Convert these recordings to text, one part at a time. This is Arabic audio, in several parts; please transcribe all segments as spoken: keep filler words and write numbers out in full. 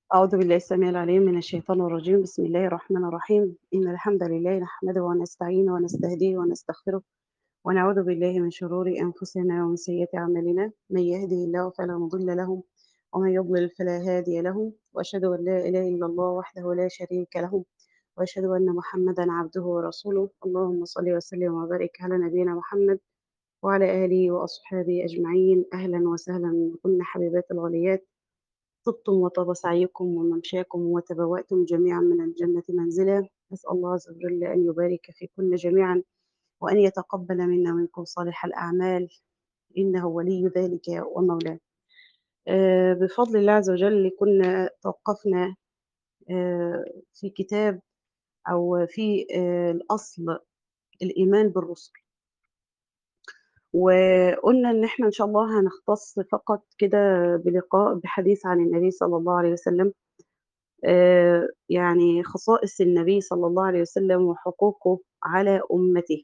أعوذ بالله السميع العليم من الشيطان الرجيم، بسم الله الرحمن الرحيم، إن الحمد لله نحمده ونستعينه ونستهديه ونستغفره، ونعوذ بالله من شرور أنفسنا ومن سيئات أعمالنا، من يهده الله فلا مضل له، ومن يضلل فلا هادي له، وأشهد أن لا إله إلا الله وحده لا شريك له، وأشهد أن محمدا عبده ورسوله، اللهم صل وسلم وبارك على نبينا محمد وعلى آله وأصحابه أجمعين، أهلا وسهلا بكن حبيبات الغاليات. طبتم وطاب سعيكم وممشاكم وتبوأتم جميعا من الجنة منزلا، نسأل الله عز وجل أن يبارك فيكن جميعا وأن يتقبل منا ومنكم صالح الأعمال، إنه ولي ذلك ومولاه. آه، بفضل الله عز وجل كنا توقفنا آه، في كتاب أو في آه، الأصل الإيمان بالرسل، وقلنا إن إحنا إن شاء الله هنختص فقط كده بلقاء بحديث عن النبي صلى الله عليه وسلم، آآ يعني خصائص النبي صلى الله عليه وسلم وحقوقه على أمته.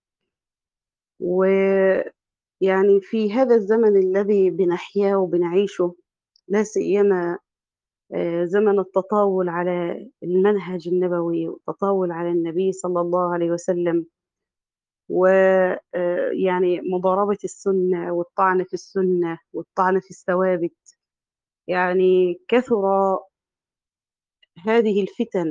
ويعني في هذا الزمن الذي بنحياه وبنعيشه، لا سيما آآ زمن التطاول على المنهج النبوي والتطاول على النبي صلى الله عليه وسلم، و آآ يعني مضاربة السنة والطعن في السنة والطعن في الثوابت، يعني كثر هذه الفتن.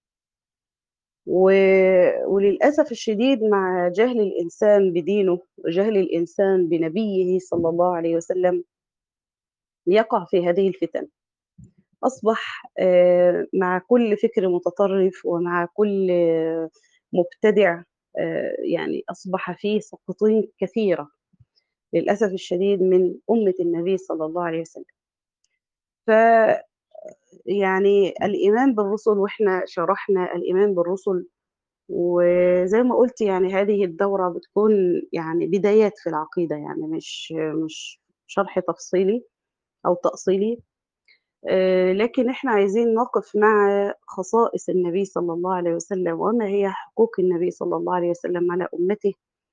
و وللأسف الشديد مع جهل الإنسان بدينه وجهل الإنسان بنبيه صلى الله عليه وسلم، يقع في هذه الفتن. أصبح آآ مع كل فكر متطرف ومع كل آه، مبتدع، آآ يعني أصبح في سقطين كثيرة للأسف الشديد من أمة النبي صلى الله عليه وسلم. ف يعني الإيمان بالرسل، وإحنا شرحنا الإيمان بالرسل، وزي ما قُلت يعني هذه الدورة بتكون يعني بدايات في العقيدة، يعني مش مش شرح تفصيلي أو تأصيلي، آآ لكن إحنا عايزين نقف مع خصائص النبي صلى الله عليه وسلم، وما هي حقوق النبي صلى الله عليه وسلم على أمته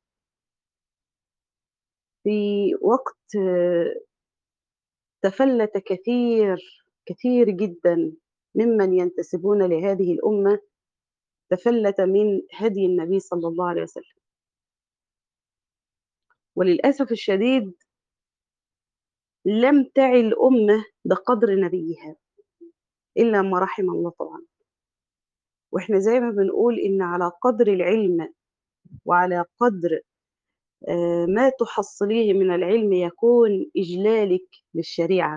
في وقت آه، تفلّت كثير، كثير جدًا ممن ينتسبون لهذه الأمة، تفلّت من هدي النبي صلى الله عليه وسلم. وللأسف الشديد لم تعي الأمة بقدر نبيها إلا ما رحم الله طبعًا. وإحنا زي ما بنقول إن على قدر العلم وعلى قدر آآ ما تحصّليه من العلم يكون إجلالِك للشريعة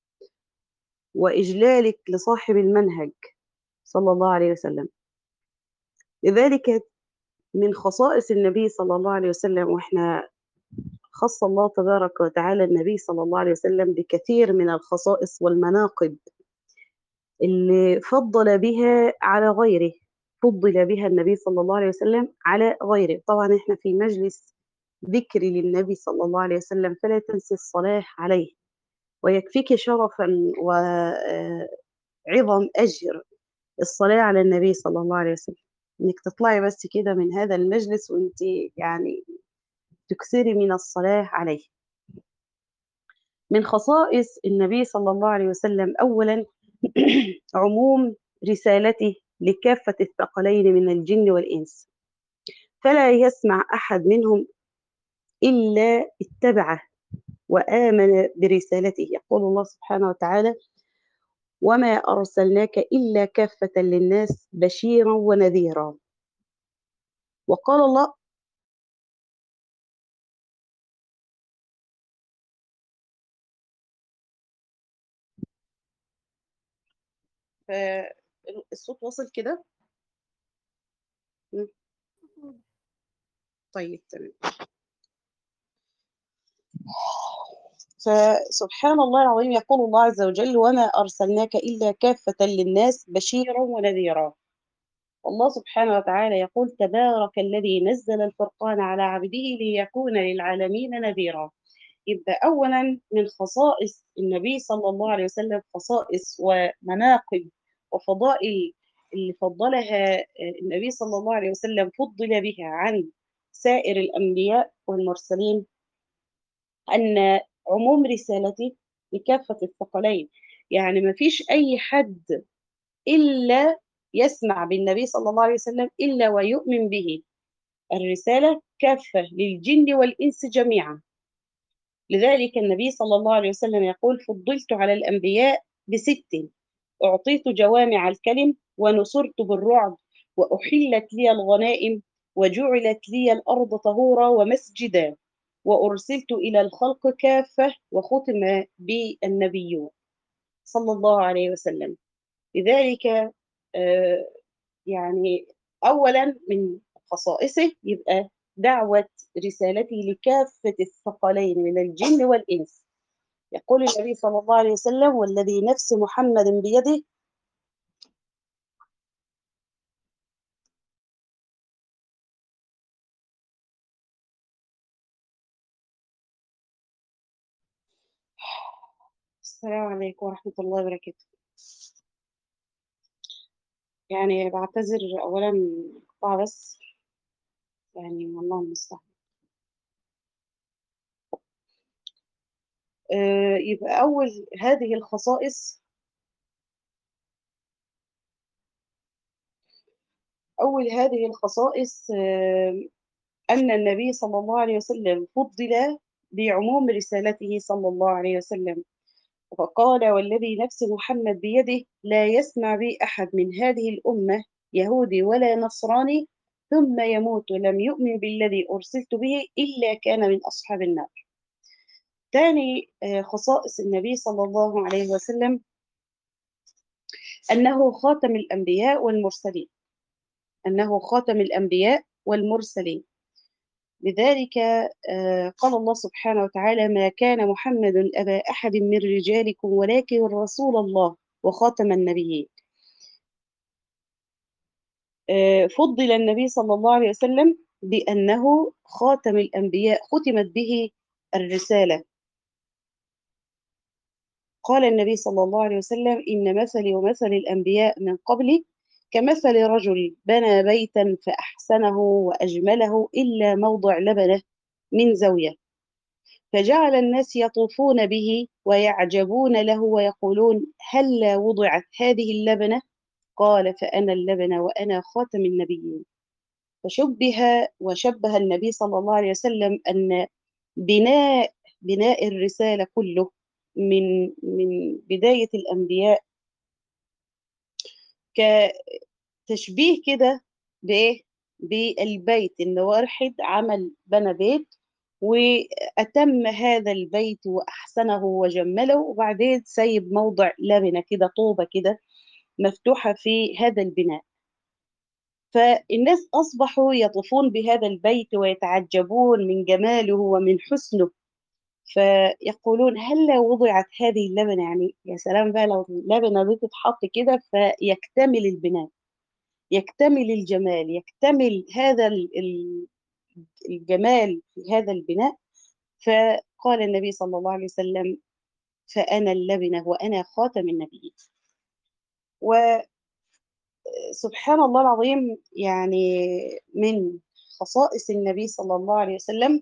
وإجلالِك لصاحب المنهج صلى الله عليه وسلم. لذلك من خصائص النبي صلى الله عليه وسلم، وإحنا خَصّ الله تبارك وتعالى النبي صلى الله عليه وسلم بكثير من الخصائص والمناقب اللي فضّل بها على غيره، فُضِّل بها النبي صلى الله عليه وسلم على غيره. طبعًا إحنا في مجلس ذكر للنبي صلى الله عليه وسلم، فلا تنسي الصلاة عليه، ويكفيكِ شرفًا و آآ عِظم أجر الصلاة على النبي صلى الله عليه وسلم، إنِّك تطلعي بس كده من هذا المجلس وأنتِ يعني تكثري من الصلاة عليه. من خصائص النبي صلى الله عليه وسلم أولًا عموم رسالته لكافة الثقلين من الجن والإنس، فلا يسمع أحد منهم إلا اتبعه وآمن برسالته. يقول الله سبحانه وتعالى: وما أرسلناك إلا كافة للناس بشيرا ونذيرا. وقال الله، فالصوت واصل كده؟ مم. طيب تمام. فسبحان الله العظيم، يقول الله عز وجل: وما أرسلناك إلا كافة للناس بشيرا ونذيرا. الله سبحانه وتعالى يقول: تبارك الذي نزل الفرقان على عبده ليكون للعالمين نذيرا. يبقى أولًا من خصائص النبي صلى الله عليه وسلم خصائص ومناقب وفضائل اللي فضّلها آآ النبي صلى الله عليه وسلم، فُضِّل بها عن سائر الأنبياء والمرسلين، أن عموم رسالته لكافة الثقلين. يعني ما فيش أي حد إلا يسمع بالنبي صلى الله عليه وسلم إلا ويؤمن به. الرسالة كافة للجن والإنس جميعا. لذلك النبي صلى الله عليه وسلم يقول: فضلت على الأنبياء بست: أعطيت جوامع الكلم، ونصرت بالرعب، وأحلت لي الغنائم، وجعلت لي الأرض طهورا ومسجدا، وأرسلت إلى الخلق كافة، وختم بي النبيون صلى الله عليه وسلم. لذلك آه، يعني أولا من خصائصه يبقى دعوة رسالته لكافة الثقلين من الجن والإنس. يقول النبي صلى الله عليه وسلم: والذي نفس محمد بيده. السلام عليكم ورحمة الله وبركاته. يعني بعتذر أولا قطع بس، يعني والله المستعان. آه، يبقى أول هذه الخصائص، أول هذه الخصائص آه، أن النبي صلى الله عليه وسلم فضل بعموم رسالته صلى الله عليه وسلم. فقال: والذي نفس محمد بيده لا يسمع بي أحد من هذه الأمة، يهودي ولا نصراني، ثم يموت لم يؤمن بالذي أرسلت به، إلا كان من أصحاب النار. ثاني آه، خصائص النبي صلى الله عليه وسلم أنه خاتم الأنبياء والمرسلين. أنه خاتم الأنبياء والمرسلين. لذلك آه، قال الله سبحانه وتعالى: ما كان محمد أبا أحد من رجالكم ولكن رسول الله وخاتم النبيين. آه، فضل النبي صلى الله عليه وسلم بأنه خاتم الأنبياء، ختمت به الرسالة. قال النبي صلى الله عليه وسلم: إن مثلي ومثل الأنبياء من قبلي كمثل رجل بنى بيتا فأحسنه وأجمله إلا موضع لبنه من زاوية، فجعل الناس يطوفون به ويعجبون له ويقولون: هلا وضعت هذه اللبنة؟ قال: فأنا اللبنة وأنا خاتم النبيين. فشبه وشبه النبي صلى الله عليه وسلم أن بناء بناء الرسالة كله من من بداية الأنبياء كتشبيه كده بإيه؟ بالبيت. إن واحد عمل بنى بيت وأتم هذا البيت وأحسنه وجمله، وبعدين سيب موضع لبنة كده، طوبة كده مفتوحة في هذا البناء. فالناس أصبحوا يطوفون بهذا البيت ويتعجبون من جماله ومن حسنه، فيقولون: هل وضعت هذه اللبنة؟ يعني يا سلام بقى لو اللبنة دي تتحط كده فيكتمل البناء، يكتمل الجمال، يكتمل هذا ال- ال- الجمال في هذا البناء. فقال النبي صلى الله عليه وسلم: فأنا اللبنة وأنا خاتم النبيين. وسبحان الله العظيم، يعني من خصائص النبي صلى الله عليه وسلم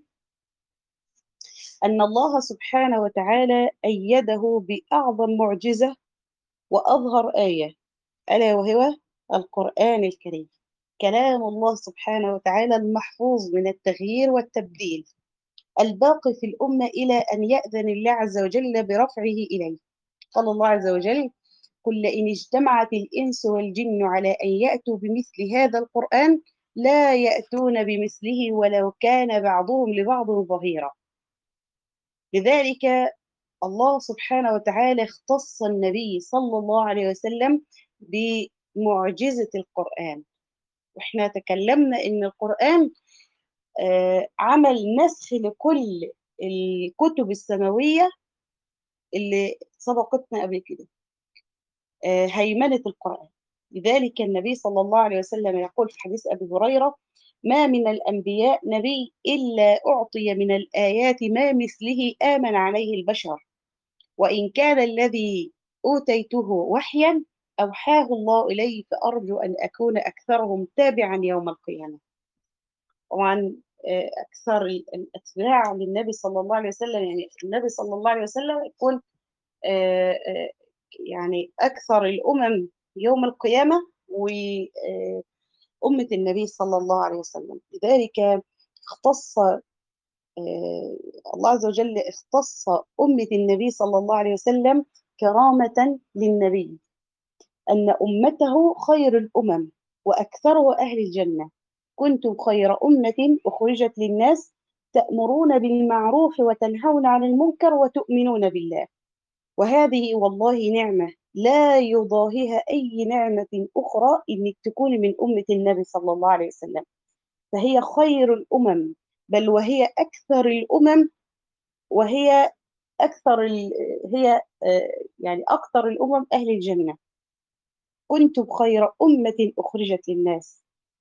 أن الله سبحانه وتعالى أيده بأعظم معجزة وأظهر آية، ألا وهو القرآن الكريم، كلام الله سبحانه وتعالى المحفوظ من التغيير والتبديل، الباقي في الأمة إلى أن يأذن الله عز وجل برفعه إليه. قال الله عز وجل: قل لئن اجتمعت الإنس والجن على أن يأتوا بمثل هذا القرآن لا يأتون بمثله ولو كان بعضهم لبعض ظهيرا. لذلك الله سبحانه وتعالى اختص النبي صلى الله عليه وسلم بمعجزة القرآن. واحنا تكلمنا ان القرآن آه، عمل نسخ لكل الكتب السماوية اللي سبقتنا قبل كده، آه، هيمنة القرآن. لذلك النبي صلى الله عليه وسلم يقول في حديث أبي هريرة: ما من الأنبياء نبي إلا أعطي من الآيات ما مثله آمن عليه البشر، وإن كان الذي أوتيته وحيا أوحاه الله إلي، فأرجو أن أكون أكثرهم تابعا يوم القيامة. طبعا آه، أكثر الأتباع للنبي صلى الله عليه وسلم، يعني النبي صلى الله عليه وسلم يكون آه، آه، يعني أكثر الأمم يوم القيامة وأمة النبي صلى الله عليه وسلم. لذلك اختص آه، الله عز وجل اختص أمة النبي صلى الله عليه وسلم كرامة للنبي، أن أمته خير الأمم وأكثرها أهل الجنة. كنتم خير أمة أخرجت للناس تأمرون بالمعروف وتنهون عن المنكر وتؤمنون بالله. وهذه والله نعمة لا يضاهيها أي نعمة أخرى إنك تكون من أمة النبي صلى الله عليه وسلم. فهي خير الأمم، بل وهي أكثر الأمم، وهي أكثر ال... هي آه، يعني أكثر الأمم أهل الجنة. كنتم خير أمة أخرجت للناس.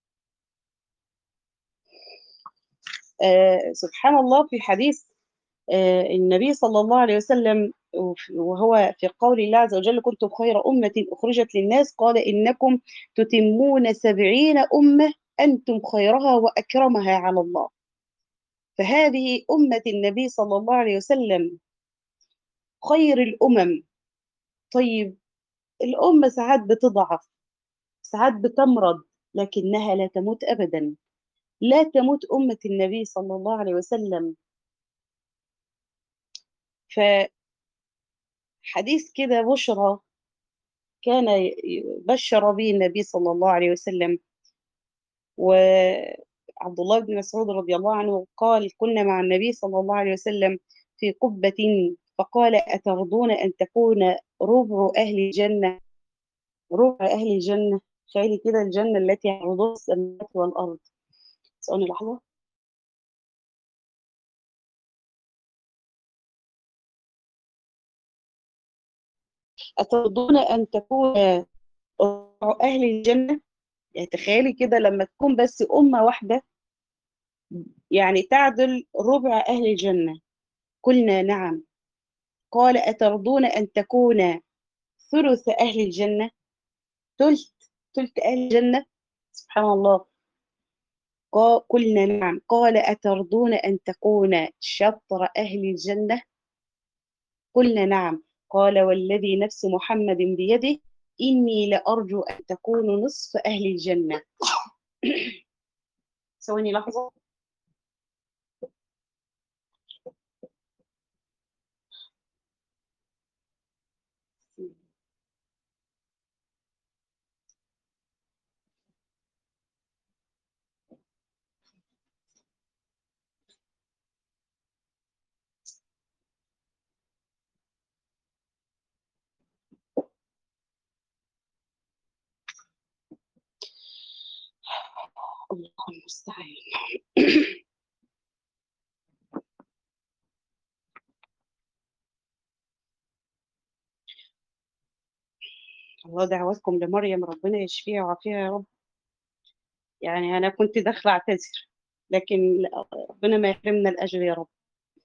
آه سبحان الله، في حديث آه النبي صلى الله عليه وسلم، وهو في قول الله عز وجل: كنتم خير أمة أخرجت للناس، قال: إنكم تتمون سبعين أمة أنتم خيرها وأكرمها على الله. فهذه أمة النبي صلى الله عليه وسلم خير الأمم. طيب، الأمة ساعات بتضعف، ساعات بتمرض، لكنها لا تموت أبدا. لا تموت أمة النبي صلى الله عليه وسلم. فحديث كده بشرى كان بشر به النبي صلى الله عليه وسلم، وعبد الله بن مسعود رضي الله عنه قال: كنا مع النبي صلى الله عليه وسلم في قبة، فقال: أترضون أن تكون ربع أهل الجنة؟ ربع أهل الجنة، تخيلي كده الجنة التي عرضها السماوات والأرض. ثواني لحظة. أترضون أن تكون ربع أهل الجنة؟ يعني تخيلي كده لما تكون بس أمة واحدة يعني تعدل ربع أهل الجنة. قلنا: نعم. قال: أترضون أن تكون ثلث أهل الجنة؟ ثلث ثلث أهل الجنة. سبحان الله. قا- قلنا: نعم. قال: أترضون أن تكون شطر أهل الجنة؟ قلنا: نعم. قال: والذي نفس محمد بيده إني لأرجو أن تكونوا نصف أهل الجنة. ثواني لحظة. الله المستعان. الله دعواتكم لمريم، ربنا يشفيها ويعافيها يا رب. يعني أنا كنت داخلة أعتذر، لكن لا، ربنا ما يحرمنا الأجر يا رب.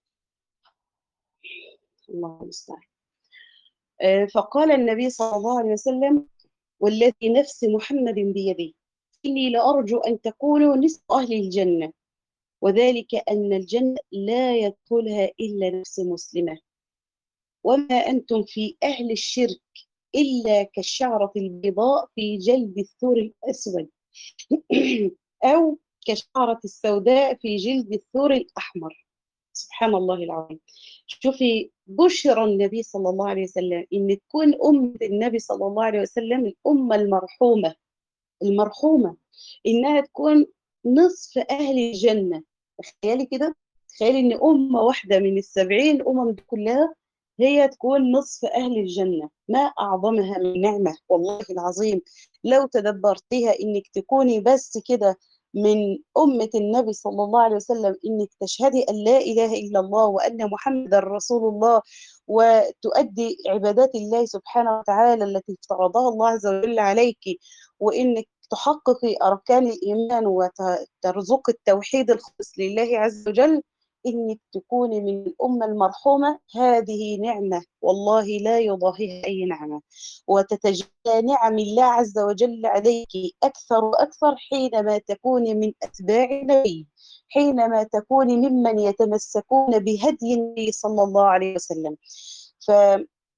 الله المستعان. آه، فقال النبي صلى الله عليه وسلم: والذي نفس محمد بيده إني لأرجو أن تكونوا نصف أهل الجنة، وذلك أن الجنة لا يدخلها إلا نفس مسلمة، وما أنتم في أهل الشرك إلا كالشعرة البيضاء في جلد الثور الأسود، أو كالشعرة السوداء في جلد الثور الأحمر. سبحان الله العظيم. شوفي بشرى النبي صلى الله عليه وسلم إن تكون أمة النبي صلى الله عليه وسلم الأمة المرحومة، المرحومة إنها تكون نصف أهل الجنة. تخيلي كده، تخيلي إن أمة واحدة من السبعين أمم دي كلها هي تكون نصف أهل الجنة. ما أعظمها من نعمة والله العظيم. لو تدبرتيها إنك تكوني بس كده من أمة النبي صلى الله عليه وسلم، إنك تشهدي أن لا إله إلا الله وأن محمد رسول الله، وتؤدي عبادات الله سبحانه وتعالى التي افترضها الله عز وجل عليك، وإنك تحققي أركان الإيمان وترزقي التوحيد الخالص لله عز وجل، إنك تكوني من الأمة المرحومة. هذه نعمة والله لا يضاهيها أي نعمة، وتتجلى نعم الله عز وجل عليك أكثر وأكثر حينما تكوني من أتباع النبي، حينما تكوني ممن يتمسكون بهدي النبي صلى الله عليه وسلم. ف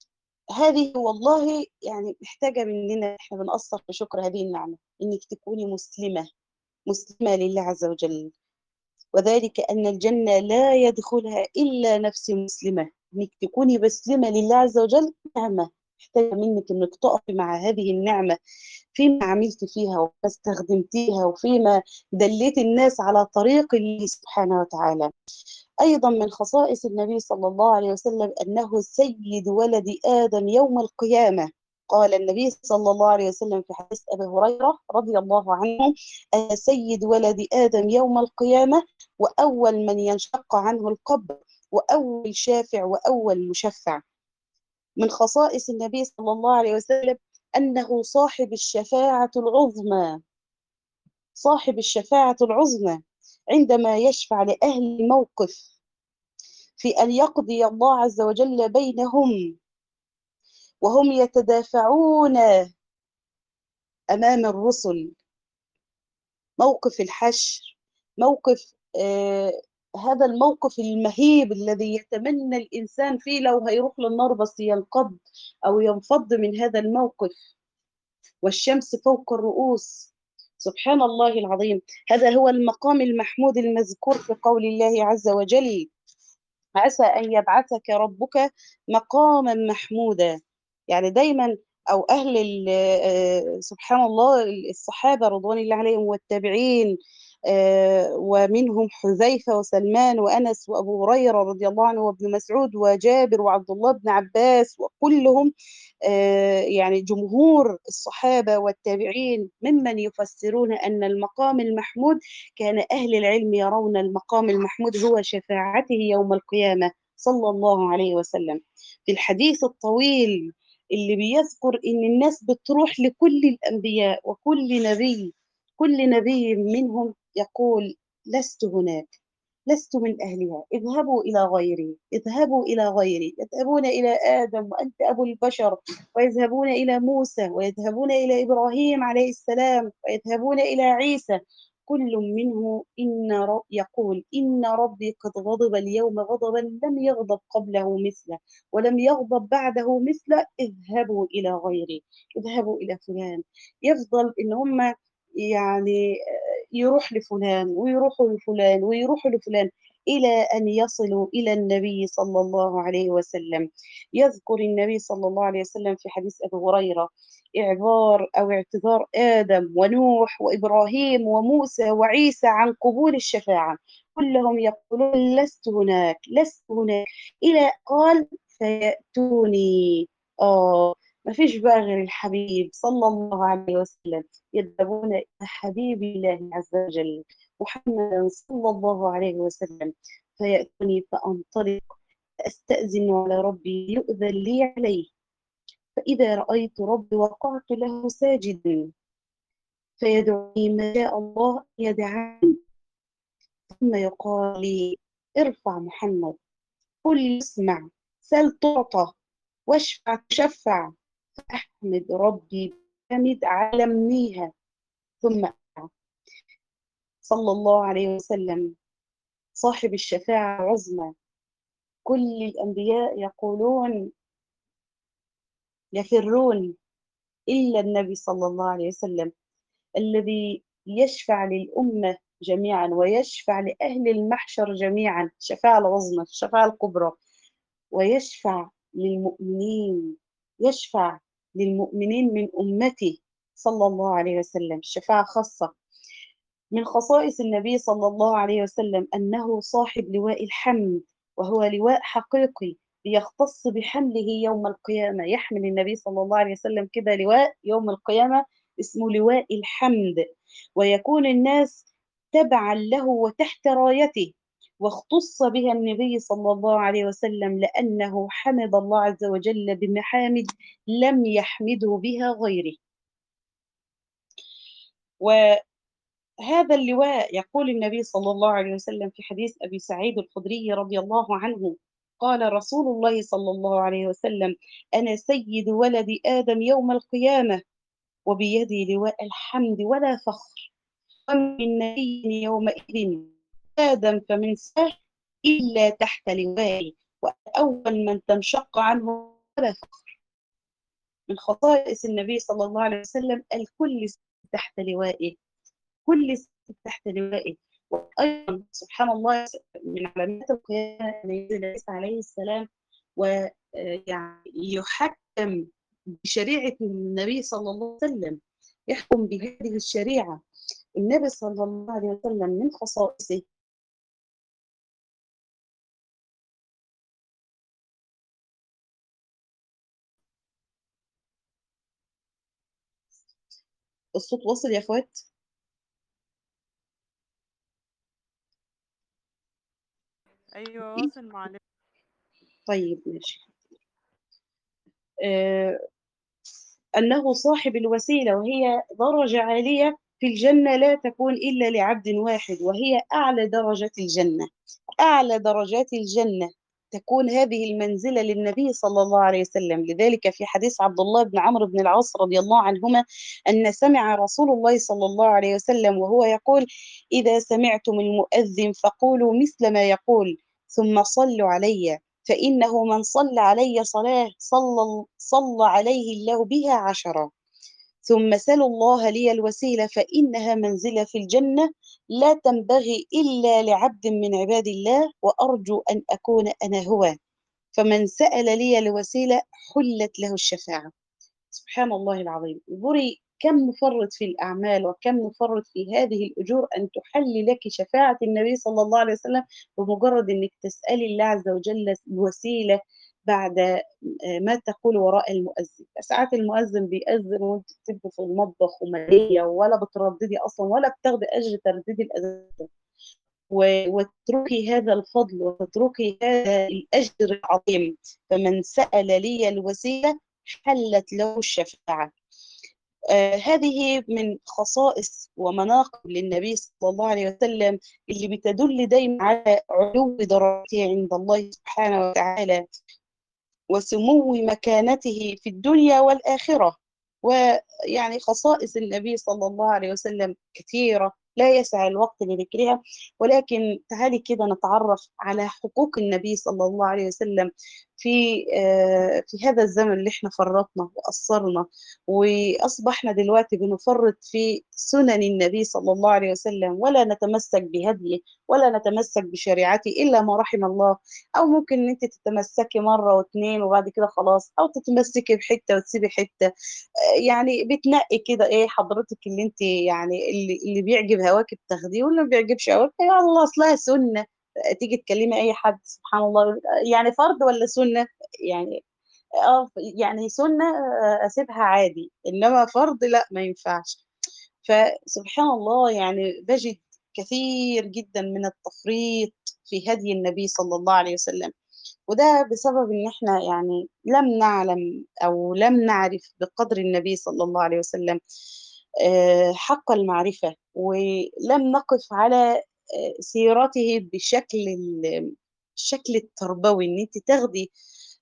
هذه والله يعني محتاجة مننا إحنا بنقصر في شكر هذه النعمة، إنِّك تكوني مسلمة، مسلمة لله عز وجل، وذلك أن الجنة لا يدخلها إلا نفس مسلمة، إنِّك تكوني مسلمة لله عز وجل نعمة، محتاجة منِّك إنِّك تقفي مع هذه النعمة فيما عملتِ فيها وما استخدمتيها وفيما دلّيتِ الناس على طريق الله سبحانه وتعالى. أيضًا من خصائص النبي صلى الله عليه وسلم أنه سيد ولد آدم يوم القيامة، قال النبي صلى الله عليه وسلم في حديث أبي هريرة رضي الله عنه: "أنا سيد ولد آدم يوم القيامة وأول من ينشق عنه القبر وأول شافع وأول مشفع". من خصائص النبي صلى الله عليه وسلم أنه صاحب الشفاعة العظمى، صاحب الشفاعة العظمى عندما يشفع لأهل الموقف في أن يقضي الله عز وجل بينهم وهم يتدافعون أمام الرسل، موقف الحشر، موقف آه هذا الموقف المهيب الذي يتمنى الإنسان فيه لو هيروح للنار بس ينقض أو ينفض من هذا الموقف، والشمس فوق الرؤوس. سبحان الله العظيم، هذا هو المقام المحمود المذكور في قول الله عز وجل: عسى أن يبعثك ربك مقاما محمودا. يعني دايما أو أهل ال- آه، سبحان الله الصحابة رضوان الله عليهم والتابعين، آه، ومنهم حذيفة وسلمان وأنس وأبو هريرة رضي الله عنه وابن مسعود وجابر وعبد الله بن عباس وكلهم، آه، يعني جمهور الصحابة والتابعين ممن يفسرون أن المقام المحمود كان أهل العلم يرون المقام المحمود هو شفاعته يوم القيامة صلى الله عليه وسلم. في الحديث الطويل اللي بيذكر إن الناس بتروح لكل الأنبياء وكل نبي، كل نبي منهم يقول: لست هناك، لست من أهلها، اذهبوا إلى غيري، اذهبوا إلى غيري، يذهبون إلى آدم وأنت أبو البشر، ويذهبون إلى موسى، ويذهبون إلى إبراهيم عليه السلام، ويذهبون إلى عيسى، كل منه إن رب يقول: إن ربي قد غضب اليوم غضبا لم يغضب قبله مثله ولم يغضب بعده مثله، اذهبوا إلى غيري، اذهبوا إلى فلان. يفضل إن هم يعني يروح لفلان ويروحوا لفلان ويروحوا لفلان إلى أن يصلوا إلى النبي صلى الله عليه وسلم. يذكر النبي صلى الله عليه وسلم في حديث أبي هريرة إعذار أو اعتذار آدم ونوح وإبراهيم وموسى وعيسى عن قبول الشفاعة، كلهم يقولون: لست هناك، لست هناك، إلى قال: فيأتوني. آه، ما فيش بقى غير الحبيب صلى الله عليه وسلم، يذهبون إلى حبيب الله عز وجل محمد صلى الله عليه وسلم، فيأتوني فأنطلق أستأذن على ربي يؤذن لي عليه، فإذا رأيت ربي وقعت له ساجدا فيدعوني ما شاء الله يدعاني، ثم يقال لي: ارفع محمد، قل يسمع، سل تعطى، واشفع تشفع، فأحمد ربي حمد علمنيها، ثم صلى الله عليه وسلم صاحب الشفاعة العظمى. كل الأنبياء يقولون يفرون إلا النبي صلى الله عليه وسلم الذي يشفع للأمة جميعا ويشفع لأهل المحشر جميعا، الشفاعة العظمى، الشفاعة الكبرى، ويشفع للمؤمنين، يشفع للمؤمنين من أمته صلى الله عليه وسلم شفاعة خاصة. من خصائص النبي صلى الله عليه وسلم أنه صاحب لواء الحمد، وهو لواء حقيقي يختص بحمله يوم القيامة. يحمل النبي صلى الله عليه وسلم كده لواء يوم القيامة اسمه لواء الحمد، ويكون الناس تبعا له وتحت رايته، واختص بها النبي صلى الله عليه وسلم لأنه حمد الله عز وجل بمحامد لم يحمده بها غيره. هذا اللواء يقول النبي صلى الله عليه وسلم في حديث أبي سعيد الخدري رضي الله عنه: قال رسول الله صلى الله عليه وسلم: أنا سيد ولد آدم يوم القيامة وبيدي لواء الحمد ولا فخر، ومن نبي يومئذ آدم فمن ساه إلا تحت لوائي، وأول من تنشق عنه ولا فخر. من خصائص النبي صلى الله عليه وسلم الكل تحت لوائه، كل ست تحت لوائه. وأيضا سبحان الله من علامات القيامة أن ينزل عيسى عليه السلام ويعني يحكم بشريعة النبي صلى الله عليه وسلم، يحكم بهذه الشريعة. النبي صلى الله عليه وسلم من خصائصه الصوت واصل يا اخوات؟ أيوه واصل معلش. طيب ماشي. آه أنه صاحب الوسيلة، وهي درجة عالية في الجنة لا تكون إلا لعبد واحد، وهي أعلى درجة الجنة، أعلى درجات الجنة تكون هذه المنزلة للنبي صلى الله عليه وسلم. لذلك في حديث عبد الله بن عمرو بن العاص رضي الله عنهما أن سمع رسول الله صلى الله عليه وسلم وهو يقول: إذا سمعتم المؤذن فقولوا مثل ما يقول ثم صلوا علي، فإنه من صلى علي صلاة صلى, صلى عليه الله بها عشرة، ثم سلوا الله لي الوسيلة فإنها منزلة في الجنة لا تنبغي إلا لعبد من عباد الله، وأرجو أن أكون أنا هو، فمن سأل لي الوسيلة حلت له الشفاعة. سبحان الله العظيم. انظري كم نفرط في الأعمال وكم نفرط في هذه الأجور أن تحل لك شفاعة النبي صلى الله عليه وسلم بمجرد أنك تسألي الله عز وجل الوسيلة بعد ما تقول وراء المؤذن. ساعات المؤذن بيأذن وانت بتبقي في المطبخ ومالية ولا بترددي أصلا ولا بتاخدي أجر ترديد الأذان، وتتركي هذا الفضل وتتركي هذا الأجر العظيم. فمن سأل لي الوسيلة حلت له الشفاعة. آه هذه من خصائص ومناقب للنبي صلى الله عليه وسلم اللي بتدل دايما على علو درجته عند الله سبحانه وتعالى وسمو مكانته في الدنيا والآخرة. ويعني خصائص النبي صلى الله عليه وسلم كثيرة لا يسع الوقت لذكرها، ولكن تعالي كده نتعرف على حقوق النبي صلى الله عليه وسلم في في هذا الزمن اللي احنا فرطنا وقصرنا وأصبحنا دلوقتي بنفرط في سنن النبي صلى الله عليه وسلم، ولا نتمسك بهديه ولا نتمسك بشريعته إلا ما رحم الله. او ممكن ان انت تتمسكي مره واثنين وبعد كده خلاص، او تتمسكي بحته وتسيبي حته. يعني بتنقي كده ايه حضرتك اللي انت يعني اللي, اللي بيعجب هواك بتاخديه واللي ما بيعجبش هواك يا الله اصلها سنه. تيجي تكلمي اي حد سبحان الله يعني فرض ولا سنه، يعني اه يعني سنه اسيبها عادي، انما فرض لا ما ينفعش. فسبحان الله يعني بجد كثير جدا من التفريط في هدي النبي صلى الله عليه وسلم، وده بسبب ان احنا يعني لم نعلم او لم نعرف بقدر النبي صلى الله عليه وسلم آه، حق المعرفة، ولم نقف على آه، سيرته بشكل ال- الشكل التربوي، ان انت تاخدي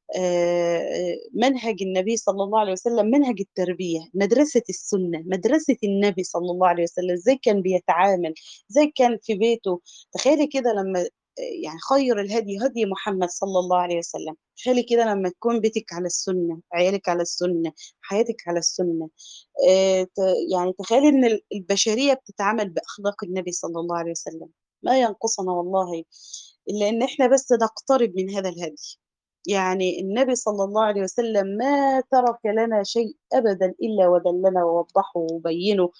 آه، منهج النبي صلى الله عليه وسلم، منهج التربية، مدرسة السنة، مدرسة النبي صلى الله عليه وسلم، ازاي كان بيتعامل، ازاي كان في بيته. تخيلي كده لما يعني خير الهدي هدي محمد صلى الله عليه وسلم. تخيلي كده لما تكون بيتك على السنة، عيالك على السنة، حياتك على السنة. آه، ت- يعني تخيلي ان البشرية بتتعامل بأخلاق النبي صلى الله عليه وسلم. ما ينقصنا والله إلا إن إحنا بس نقترب من هذا الهدي. يعني النبي صلى الله عليه وسلم ما ترك لنا شيء أبدا إلا ودلنا ووضحه وبينه.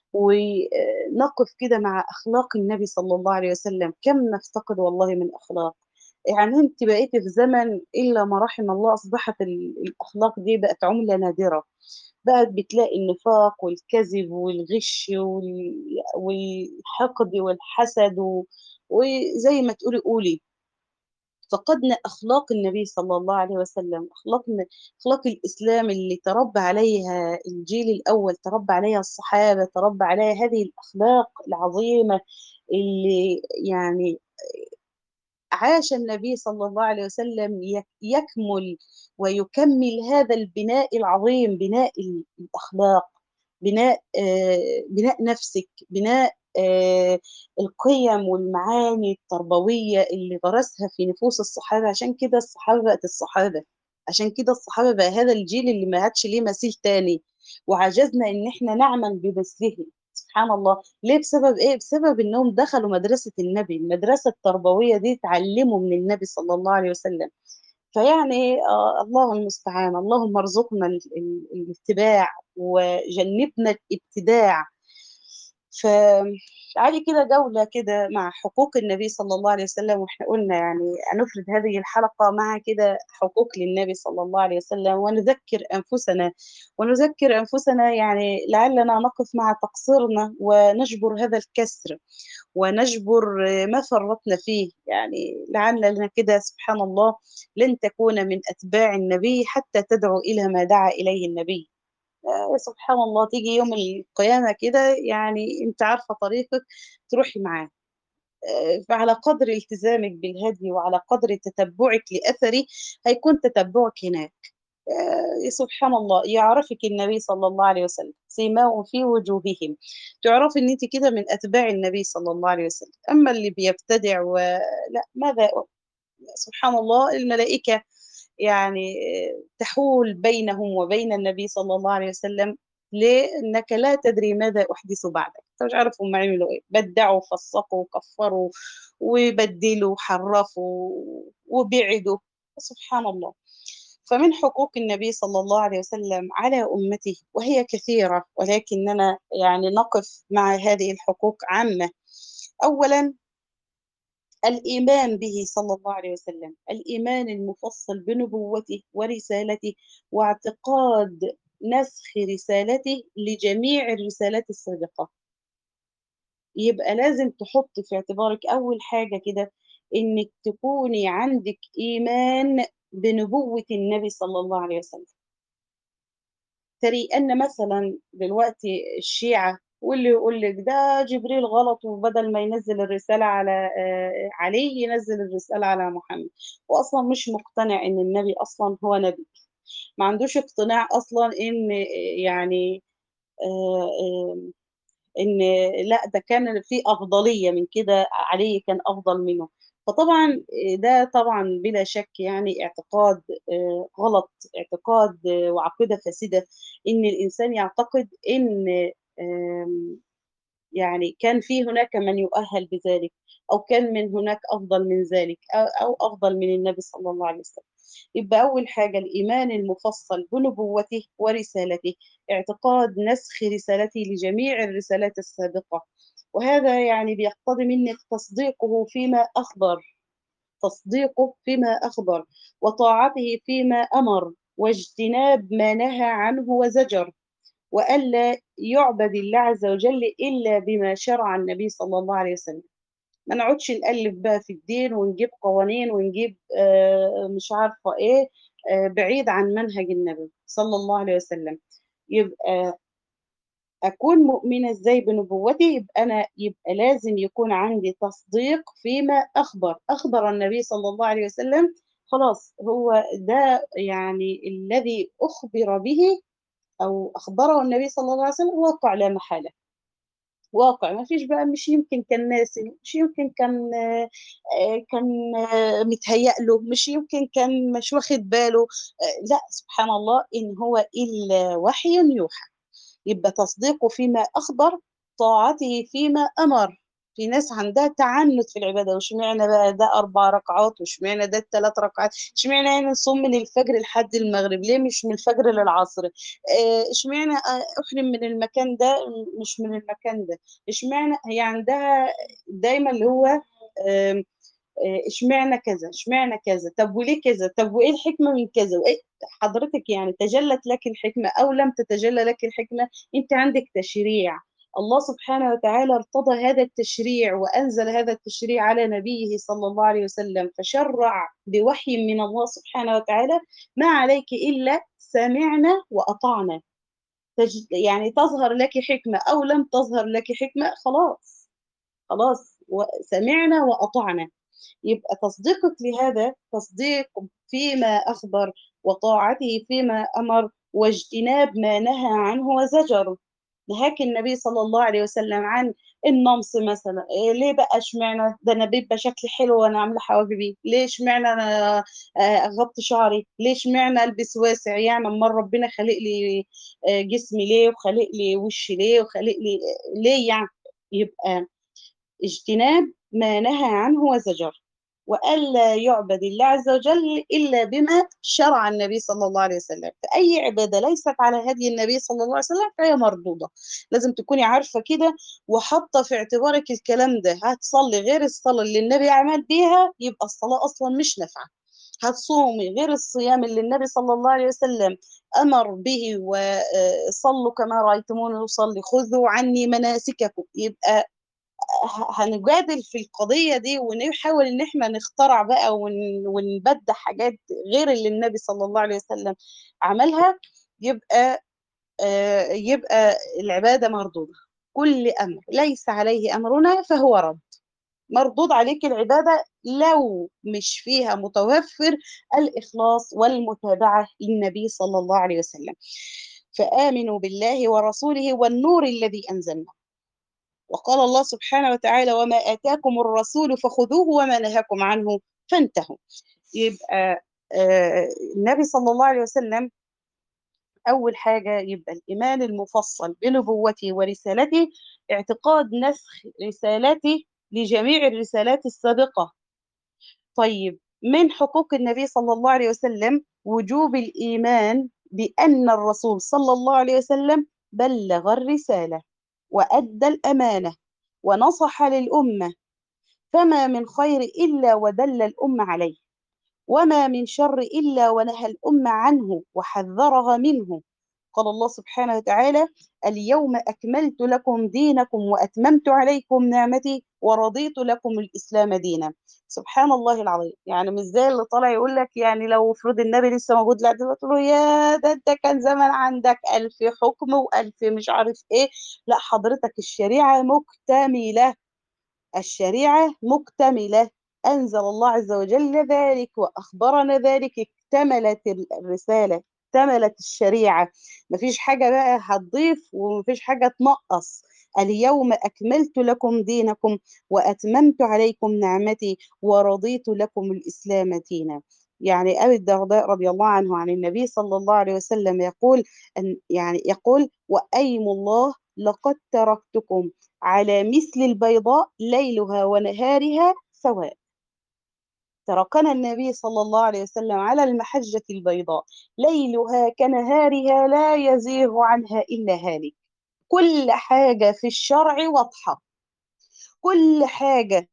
ونقف كده مع أخلاق النبي صلى الله عليه وسلم، كم نفتقد والله من أخلاق. يعني انت بقيتي في زمن الا ما رحم الله اصبحت ال- الاخلاق دي بقت عمله نادره، بقت بتلاقي النفاق والكذب والغش وال- والحقد والحسد و- وزي ما تقولي قولي فقدنا أخلاق النبي صلى الله عليه وسلم، أخلاق أخلاق الإسلام اللي تربى عليها الجيل الأول، تربى عليها الصحابة، تربى عليها هذه الأخلاق العظيمة اللي يعني عاش النبي صلى الله عليه وسلم يك- يكمل ويكمل هذا البناء العظيم، بناء ال- الأخلاق، بناء آه، بناء نفسك، بناء آه، القيم والمعاني التربوية اللي غرسها في نفوس الصحابة. عشان كده الصحابة بقت الصحابة. عشان كده الصحابة بقى هذا الجيل اللي ما عادش ليه مثيل تاني، وعجزنا ان احنا نعمل بمثله. سبحان الله. ليه؟ بسبب ايه؟ بسبب انهم دخلوا مدرسة النبي، المدرسة التربوية دي، اتعلموا من النبي صلى الله عليه وسلم. فيعني آه الله المستعان. اللهم ارزقنا ال- ال- الاتباع وجنبنا الابتداع. فتعالي كده جولة كده مع حقوق النبي صلى الله عليه وسلم. واحنا قلنا يعني هنفرد هذه الحلقة مع كده حقوق للنبي صلى الله عليه وسلم، ونذكر أنفسنا ونذكر أنفسنا يعني لعلنا نقف مع تقصيرنا ونجبر هذا الكسر، ونجبر ما فرطنا فيه. يعني لعلنا كده سبحان الله لن تكون من أتباع النبي حتى تدعو إلى ما دعا إليه النبي. آه، سبحان الله تيجي يوم القيامة كده يعني انت عارفة طريقك تروحي معاه. آه، فعلى قدر التزامك بالهدي وعلى قدر تتبعك لأثري هيكون تتبعك هناك. آه، سبحان الله يعرفك النبي صلى الله عليه وسلم سيماهم في وجوههم، تعرف ان انت كده من اتباع النبي صلى الله عليه وسلم. اما اللي بيبتدع ولا ماذا، سبحان الله الملائكة يعني تحول بينهم وبين النبي صلى الله عليه وسلم. لأنك لا تدري ماذا أحدث بعدك، أنت مش عارف هم عملوا إيه، بدعوا فسقوا كفروا وبدلوا حرفوا وبعدوا. سبحان الله. فمن حقوق النبي صلى الله عليه وسلم على أمته وهي كثيرة، ولكننا يعني نقف مع هذه الحقوق عامة. أولا الإيمان به صلى الله عليه وسلم، الإيمان المفصل بنبوته ورسالته، واعتقاد نسخ رسالته لجميع الرسالات السابقة. يبقى لازم تحط في اعتبارك أول حاجة كده إنك تكوني عندك إيمان بنبوة النبي صلى الله عليه وسلم. تري أن مثلا دلوقتي الشيعة واللي يقول لك ده جبريل غلط، وبدل ما ينزل الرسالة على آه، عليه ينزل الرسالة على محمد، وأصلا مش مقتنع إن النبي أصلا هو نبي. ما عندوش اقتناع أصلا إن آه، يعني آه، آه، ان لا ده كان في افضليه من كده، علي كان افضل منه. فطبعا ده طبعا بلا شك يعني اعتقاد آه، غلط، اعتقاد آه، وعقيده فاسده. ان الانسان يعتقد ان آم، يعني كان في هناك من يؤهل بذلك، او كان من هناك افضل من ذلك، او أو افضل من النبي صلى الله عليه وسلم. يبقى أول حاجة الإيمان المفصل بنبوته ورسالته، اعتقاد نسخ رسالته لجميع الرسالات السابقة. وهذا يعني بيقتضي منك تصديقه فيما أخبر، تصديقه فيما أخبر، وطاعته فيما أمر، واجتناب ما نهى عنه وزجر، وألا يعبد الله عز وجل إلا بما شرع النبي صلى الله عليه وسلم. ما نقعدش نألف بقى في الدين ونجيب قوانين ونجيب آه، مش عارفة ايه آه، بعيد عن منهج النبي صلى الله عليه وسلم. يبقى أكون مؤمنة ازاي بنبوته؟ يبقى أنا يبقى لازم يكون عندي تصديق فيما أخبر أخبر النبي صلى الله عليه وسلم. خلاص هو ده يعني الذي أخبر به أو أخبره النبي صلى الله عليه وسلم واقع لا محالة. واقع ما فيش بقى، مش يمكن كان ناسي، مش يمكن كان آه، آه، كان آه، متهيأ له، مش يمكن كان مش واخد باله. آه، لا سبحان الله إن هو إلا وحي يوحى. يبقى تصديقه فيما أخبر، طاعته فيما أمر. في ناس عندها تعنت في العبادة، وش معنى بقى ده أربع ركعات، وش معنى ده الثلاث ركعات، ايش معنى يعني نصوم من الفجر لحد المغرب، ليه مش من الفجر للعصر، آه، ايش معنى آه، أحرم من المكان ده مش من المكان ده، ايش معنى هي عندها دايما اللي هو آم، آه، اشمعنى كذا، اشمعنى كذا، طب وليه كذا، طب وايه الحكمة من كذا، وايه حضرتك يعني تجلت لك الحكمة او لم تتجلى لك الحكمة؟ انت عندك تشريع، الله سبحانه وتعالى ارتضى هذا التشريع وانزل هذا التشريع على نبيه صلى الله عليه وسلم، فشرع بوحي من الله سبحانه وتعالى. ما عليك الا سمعنا واطعنا. تج... يعني تظهر لك حكمة او لم تظهر لك حكمة، خلاص خلاص سمعنا واطعنا. يبقى تصديقك لهذا تصديق فيما أخبر، وطاعته فيما أمر، واجتناب ما نهى عنه وزجر. نهاك النبي صلى الله عليه وسلم عن النمص مثلا. إيه ليه بقى؟ اشمعنى ده؟ انا بيبقى شكلي حلو وانا عامله حواجبي، ليه اشمعنى انا آه، اغطي شعري؟ ليه اشمعنى البس واسع؟ يعني اما ربنا خلق لي آه، جسمي ليه، وخلق لي وشي ليه، وخلق لي آه، ليه يعني؟ يبقى اجتناب ما نهى عنه وزجر، وألا يعبد الله عز وجل إلا بما شرع النبي صلى الله عليه وسلم. فأي عبادة ليست على هدي النبي صلى الله عليه وسلم فهي مردودة. لازم تكوني عارفة كده وحاطة في اعتبارك الكلام ده. هتصلي غير الصلاة اللي النبي عمل بيها يبقى الصلاة أصلا مش نافعة. هتصومي غير الصيام اللي النبي صلى الله عليه وسلم أمر به، وصلوا كما رأيتموني أصلي، خذوا عني مناسككم، يبقى هنجادل في القضية دي ونحاول ان احنا نخترع بقى ون- ونبدع حاجات غير اللي النبي صلى الله عليه وسلم عملها. يبقى آه، يبقى العبادة مردودة. كل أمر ليس عليه أمرنا فهو رد. مردود عليك العبادة لو مش فيها متوفر الإخلاص والمتابعة للنبي صلى الله عليه وسلم. فآمنوا بالله ورسوله والنور الذي أنزلنا. وقال الله سبحانه وتعالى: وما آتاكم الرسول فخذوه وما نهاكم عنه فانتهوا. يبقى آه، النبي صلى الله عليه وسلم أول حاجة يبقى الإيمان المفصل بنبوته ورسالته، اعتقاد نسخ رسالته لجميع الرسالات السابقة. طيب، من حقوق النبي صلى الله عليه وسلم وجوب الإيمان بأن الرسول صلى الله عليه وسلم بلغ الرسالة وأدى الأمانة ونصح للأمة، فما من خير إلا ودل الأمة عليه، وما من شر إلا ونهى الأمة عنه وحذرها منه. قال الله سبحانه وتعالى: اليوم أكملت لكم دينكم وأتممت عليكم نعمتي ورضيت لكم الإسلام دينا. سبحان الله العظيم. يعني مش زي اللي طالع يقول لك يعني لو افرض النبي لسه موجود، لا دلوقتي تقول له يا ده انت كان زمان عندك ألف حكم وألف مش عارف ايه. لا حضرتك، الشريعة مكتملة. الشريعة مكتملة. أنزل الله عز وجل ذلك وأخبرنا ذلك. اكتملت الرسالة، اكتملت الشريعة. مفيش حاجة بقى هتضيف ومفيش حاجة تنقص. اليوم أكملت لكم دينكم وأتممت عليكم نعمتي ورضيت لكم الإسلام دينا. يعني أبي الدرداء رضي الله عنه عن النبي صلى الله عليه وسلم يقول أن يعني يقول: وأيم الله لقد تركتكم على مثل البيضاء ليلها ونهارها سواء. تركنا النبي صلى الله عليه وسلم على المحجة البيضاء ليلها كنهارها لا يزيغ عنها إلا هالك. كل حاجة في الشرع واضحة. كل حاجة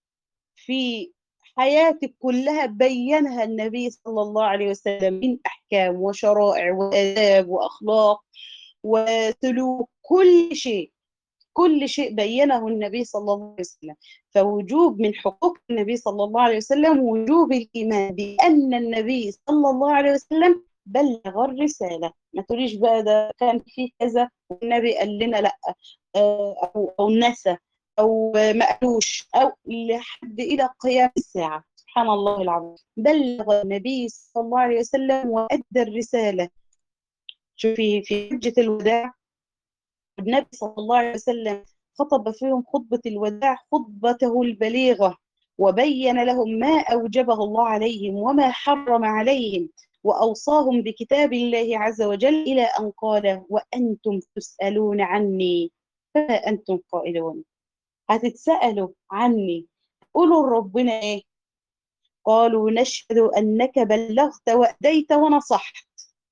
في حياتك كلها بينها النبي صلى الله عليه وسلم من أحكام وشرائع وآداب وأخلاق وسلوك. كل شيء كل شيء بينه النبي صلى الله عليه وسلم. فوجوب من حقوق النبي صلى الله عليه وسلم وجوب الإيمان بأن النبي صلى الله عليه وسلم بلغ الرسالة. ما تقوليش بقى ده كان فيه كذا والنبي قال لنا لا، آه، أو أو نسى، أو ما قالوش، أو لحد إلى قيام الساعة. سبحان الله العظيم. بلغ النبي صلى الله عليه وسلم وأدى الرسالة. شوفي في حجة الوداع النبي صلى الله عليه وسلم خطب فيهم خطبة الوداع خطبته البليغة، وبين لهم ما أوجبه الله عليهم وما حرم عليهم، وأوصاهم بكتاب الله عز وجل إلى أن قال: وأنتم تسألون عني فما أنتم قائلون. هتتسألوا عني، قولوا لربنا إيه؟ قالوا: نشهد أنك بلغت وأديت ونصحت.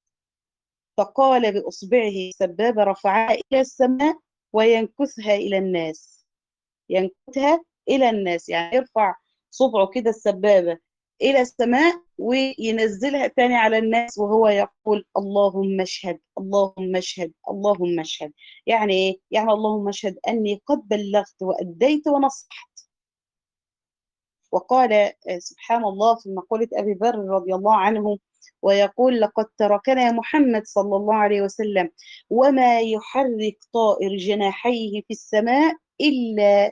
فقال بإصبعه السبابة رفعها إلى السماء وينكثها إلى الناس. ينكثها إلى الناس يعني يرفع صبعه كده السبابة إلى السماء وينزلها تاني على الناس وهو يقول: اللهم اشهد، اللهم اشهد، اللهم اشهد. يعني إيه؟ يعني اللهم اشهد أني قد بلغت وأديت ونصحت. وقال آه، سبحان الله في مقولة أبي ذر رضي الله عنه ويقول: لقد تركنا محمد صلى الله عليه وسلم وما يحرك طائر جناحيه في السماء إلا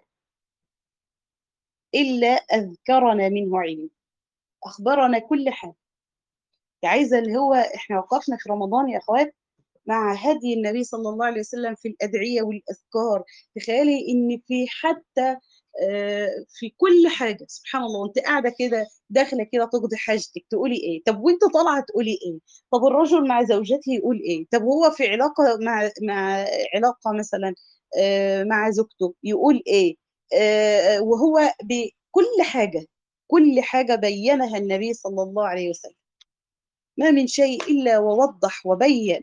إلا أذكرنا منه علم. أخبرنا كل حاجة. عايزة اللي هو إحنا وقفنا في رمضان يا أخوات مع هدي النبي صلى الله عليه وسلم في الأدعية والأذكار. تخيلي إن في حتى آه، في كل حاجة سبحان الله، وانت قاعدة كده داخلة كده تقضي حاجتك تقولي ايه؟ طب وانت طالعة تقولي ايه؟ طب الرجل مع زوجته يقول ايه؟ طب هو في علاقة مع مع علاقة مثلا آه، مع زوجته يقول ايه؟ آه، وهو بكل حاجة، كل حاجة بينها النبي صلى الله عليه وسلم، ما من شيء إلا ووضح وبين.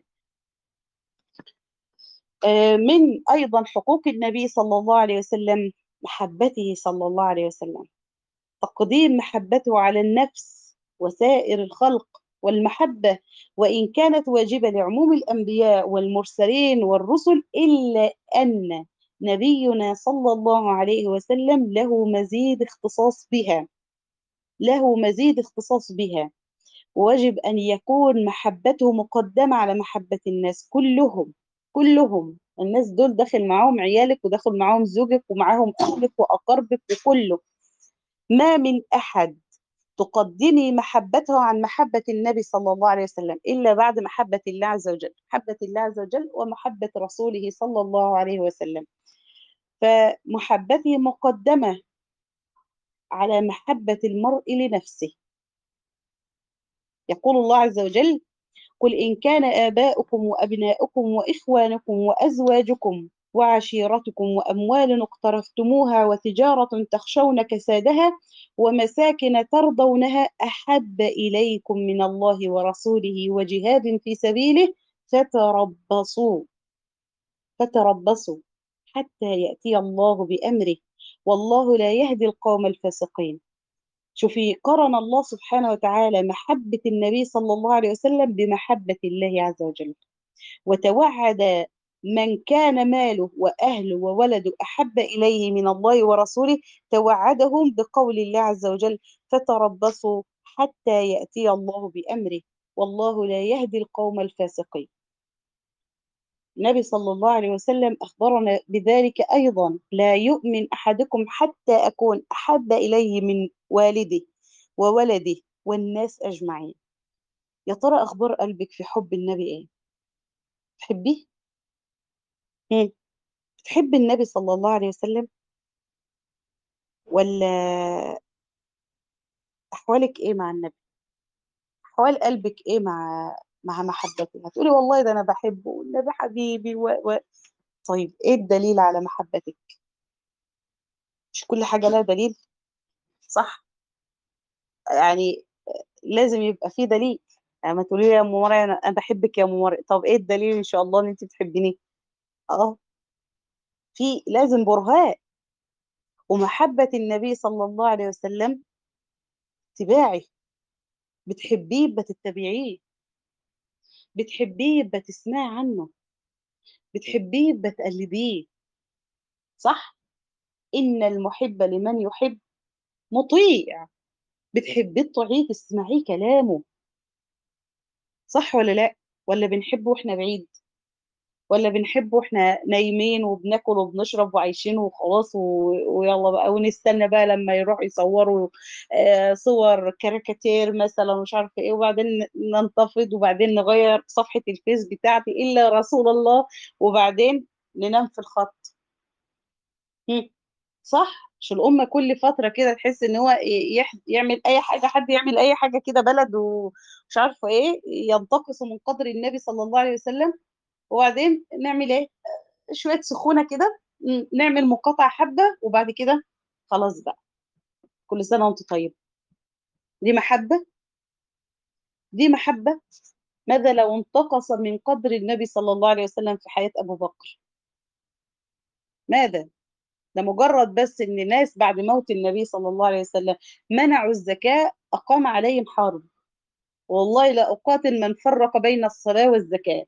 آه، من أيضا حقوق النبي صلى الله عليه وسلم محبته صلى الله عليه وسلم، تقديم محبته على النفس وسائر الخلق. والمحبة وإن كانت واجبة لعموم الأنبياء والمرسلين والرسل، إلا أن نبينا صلى الله عليه وسلم له مزيد اختصاص بها، له مزيد اختصاص بها. ويجب أن يكون محبته مقدمة على محبة الناس كلهم. كلهم الناس دول داخل معاهم عيالك، وداخل معاهم زوجك، ومعاهم أهلك وأقربك وكله. ما من أحد تقدمي محبته عن محبة النبي صلى الله عليه وسلم إلا بعد محبة الله عز وجل، محبة الله عز وجل ومحبة رسوله صلى الله عليه وسلم. فمحبته مقدمة على محبة المرء لنفسه. يقول الله عز وجل: قل إن كان آباؤكم وأبناؤكم وإخوانكم وأزواجكم وعشيرتكم وأموال اقترفتموها وتجارة تخشون كسادها ومساكن ترضونها أحب إليكم من الله ورسوله وجهاد في سبيله فتربصوا فتربصوا حتى يأتي الله بأمره والله لا يهدي القوم الفاسقين. شوفي، قرن الله سبحانه وتعالى محبة النبي صلى الله عليه وسلم بمحبة الله عز وجل، وتوعد من كان ماله وأهله وولده أحب إليه من الله ورسوله، توعدهم بقول الله عز وجل: فتربصوا حتى يأتي الله بأمره والله لا يهدي القوم الفاسقين. النبي صلى الله عليه وسلم أخبرنا بذلك أيضا: لا يؤمن أحدكم حتى أكون أحب إليه من والده وولده والناس أجمعين. يا ترى أخبار قلبك في حب النبي إيه؟ تحبيه؟ هم؟ بتحب النبي صلى الله عليه وسلم؟ ولا أحوالك إيه مع النبي؟ أحوال قلبك إيه مع مع محبته؟ هتقولي والله ده أنا بحبه والنبي حبيبي و... و... طيب إيه الدليل على محبتك؟ مش كل حاجة لها دليل، صح؟ يعني لازم يبقى في دليل. يعني ما تقولي لي يا ام مريم انا أنا بحبك يا ام مريم، طب ايه الدليل ان شاء الله ان انت بتحبيني؟ اه، في لازم برهان. ومحبة النبي صلى الله عليه وسلم تباعي، بتحبيه يبقى تتبعيه، بتحبيه يبقى تسمعي عنه، بتحبيه يبقى تقلديه، صح؟ إن المحب لمن يحب مطيع. بتحبيه تطيعيه تسمعيه كلامه، صح ولا لا؟ ولا بنحبه واحنا بعيد؟ ولا بنحب واحنا نايمين وبناكل وبنشرب وعايشين وخلاص و... ويلا بقى ونستنى بقى لما يروحوا يصوروا آه، صور كاريكاتير مثلا ومش عارفه ايه، وبعدين ننتفض وبعدين نغير صفحة الفيس بتاعتي الا رسول الله، وبعدين ننام في الخط. هم، صح؟ مش الأمة كل فترة كده تحس إن هو ي- يح... يعمل أي حاجة، حد يعمل أي حاجة كده بلد ومش عارفة إيه، ينتقصوا من قدر النبي صلى الله عليه وسلم، وبعدين نعمل إيه؟ شوية سخونة كده، م- نعمل مقاطعة حبة، وبعد كده خلاص بقى كل سنة وانت طيب. دي محبة؟ دي محبة؟ ماذا لو انتقص من قدر النبي صلى الله عليه وسلم في حياة أبو بكر؟ ماذا؟ ده مجرد بس إن ناس بعد موت النبي صلى الله عليه وسلم منعوا الزكاة أقام عليهم حرب. والله لا أقاتل من فرق بين الصلاة والزكاة.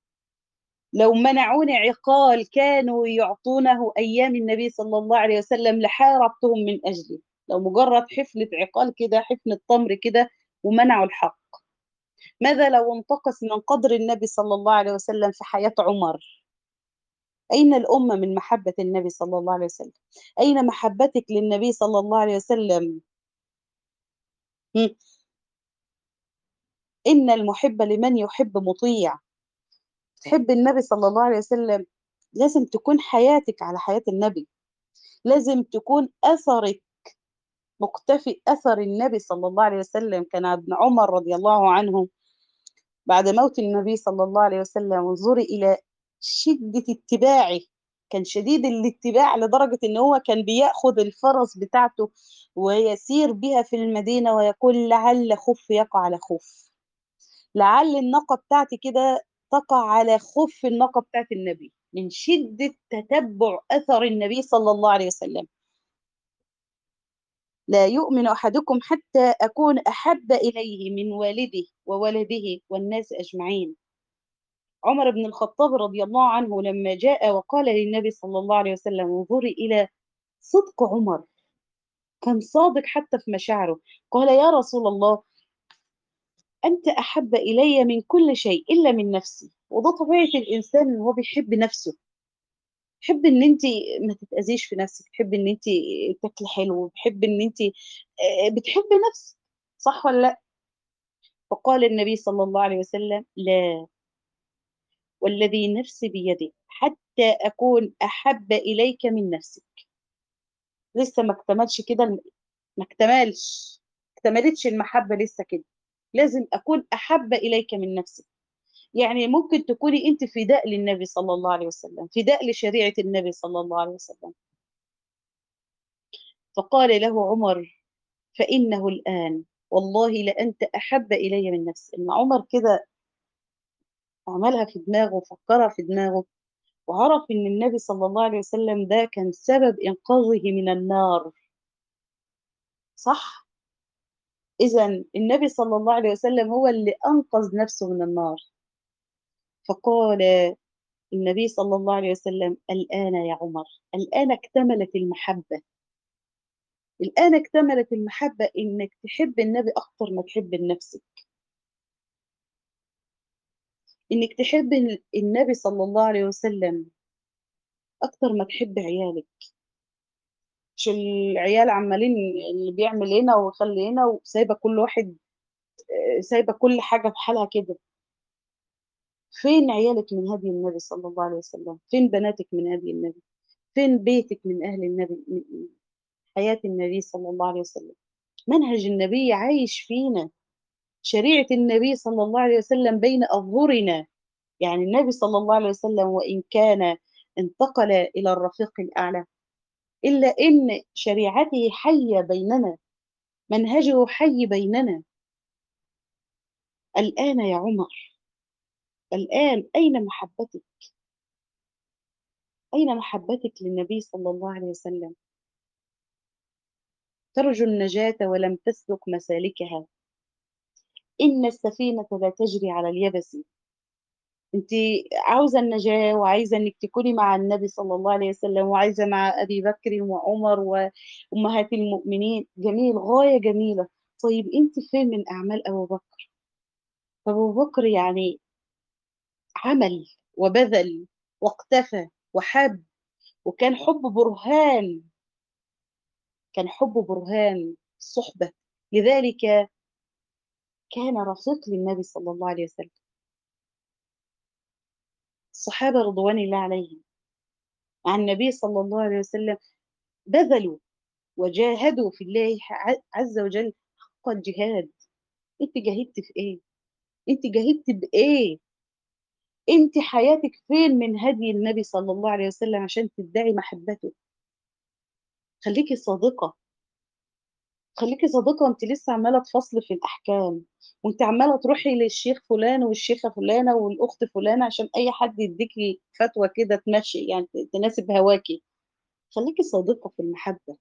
لو منعوني عقال كانوا يعطونه أيام النبي صلى الله عليه وسلم لحاربتهم من أجله. لو مجرد حفنة عقال كده، حفنة تمر كده، ومنعوا الحق. ماذا لو انتقص من قدر النبي صلى الله عليه وسلم في حياة عمر؟ أين الأمة من محبة النبي صلى الله عليه وسلم؟ أين محبتك للنبي صلى الله عليه وسلم؟ هم؟ إن المحب لمن يحب مطيع. تحب النبي صلى الله عليه وسلم، لازم تكون حياتك على حياة النبي، لازم تكون أثرك مقتفي أثر النبي صلى الله عليه وسلم. كان ابن عمر رضي الله عنه بعد موت النبي صلى الله عليه وسلم، انظري إلى شدة اتباعه، كان شديد الاتباع لدرجة إن هو كان بيأخذ الفرس بتاعته ويسير بها في المدينة ويقول لعل خف يقع على خف، لعل الناقة بتاعتي كده تقع على خف الناقة بتاعت النبي، من شدة تتبع أثر النبي صلى الله عليه وسلم. لا يؤمن أحدكم حتى أكون أحب إليه من والده وولده والناس أجمعين. عمر بن الخطاب رضي الله عنه لما جاء وقال للنبي صلى الله عليه وسلم، انظري إلى صدق عمر، كان صادق حتى في مشاعره، قال يا رسول الله أنت أحب إلي من كل شيء إلا من نفسي. وده طبيعة الإنسان إن هو بيحب نفسه، بحب ان انت ما تتاذيش في نفسك، بحب ان انت تاكلي حلو، بحب ان انت آه، بتحبي نفسك، صح ولا لا؟ فقال النبي صلى الله عليه وسلم لا، والذي نفسي بيده حتى اكون احب اليك من نفسك. لسه ما اكتملش كده الم- ما اكتملش ما اكتملتش المحبه لسه كده، لازم اكون احب اليك من نفسك. يعني ممكن تكوني انت فداء للنبي صلى الله عليه وسلم، فداء لشريعه النبي صلى الله عليه وسلم. فقال له عمر فإنه الآن والله لأنت أحب إلي من نفسي. إن عمر كده عملها في دماغه وفكرها في دماغه، وعرف إن النبي صلى الله عليه وسلم ده كان سبب إنقاذه من النار، صح؟ إذا النبي صلى الله عليه وسلم هو اللي أنقذ نفسه من النار. فقال النبي صلى الله عليه وسلم الآن يا عمر، الآن اكتملت المحبة، الآن اكتملت المحبة إنك تحب النبي أكتر ما تحب النفس، إنك تحب النبي صلى الله عليه وسلم اكتر ما تحب عيالك. مش العيال عمالين اللي بيعمل هنا ويخلي هنا وسايبه كل واحد، آه، سايبه كل حاجه بحالها كده. فين عيالك من هدي النبي صلى الله عليه وسلم؟ فين بناتك من هدي النبي؟ فين بيتك من اهل النبي، من حياه النبي صلى الله عليه وسلم؟ منهج النبي عايش فينا، شريعه النبي صلى الله عليه وسلم بين اظهرنا. يعني النبي صلى الله عليه وسلم وان كان انتقل الى الرفيق الاعلى، إلا إن شريعته حية بيننا، منهجه حي بيننا. الآن يا عمر، الآن أين محبتك؟ أين محبتك للنبي صلى الله عليه وسلم؟ ترجو النجاة ولم تسلك مسالكها، إن السفينة لا تجري على اليبس. أنت عاوزة النجاة وعايزة إنك تكوني مع النبي صلى الله عليه وسلم، وعايزة مع أبي بكر وعمر وأمهات المؤمنين، جميل، غاية جميلة. طيب أنت فين من أعمال أبو بكر؟ أبو بكر يعني عمل وبذل واقتفى وحب، وكان حب برهان، كان حب برهان الصحبة، لذلك كان رفيق للنبي صلى الله عليه وسلم. الصحابة رضوان الله عليهم مع النبي صلى الله عليه وسلم بذلوا وجاهدوا في الله عز وجل حق الجهاد. انت جاهدت في ايه؟ انت جاهدت بايه؟ انت حياتك فين من هدي النبي صلى الله عليه وسلم عشان تدعي محبته؟ خليكي صادقة، خليكي صادقة. انت لسه عمالة تفصلي في الأحكام، وانت عمالة تروحي للشيخ فلان والشيخة فلانة والأخت فلانة عشان أي حد يديكي فتوى كده تمشي، يعني تناسب هواكي. خليكي صادقة في المحبة.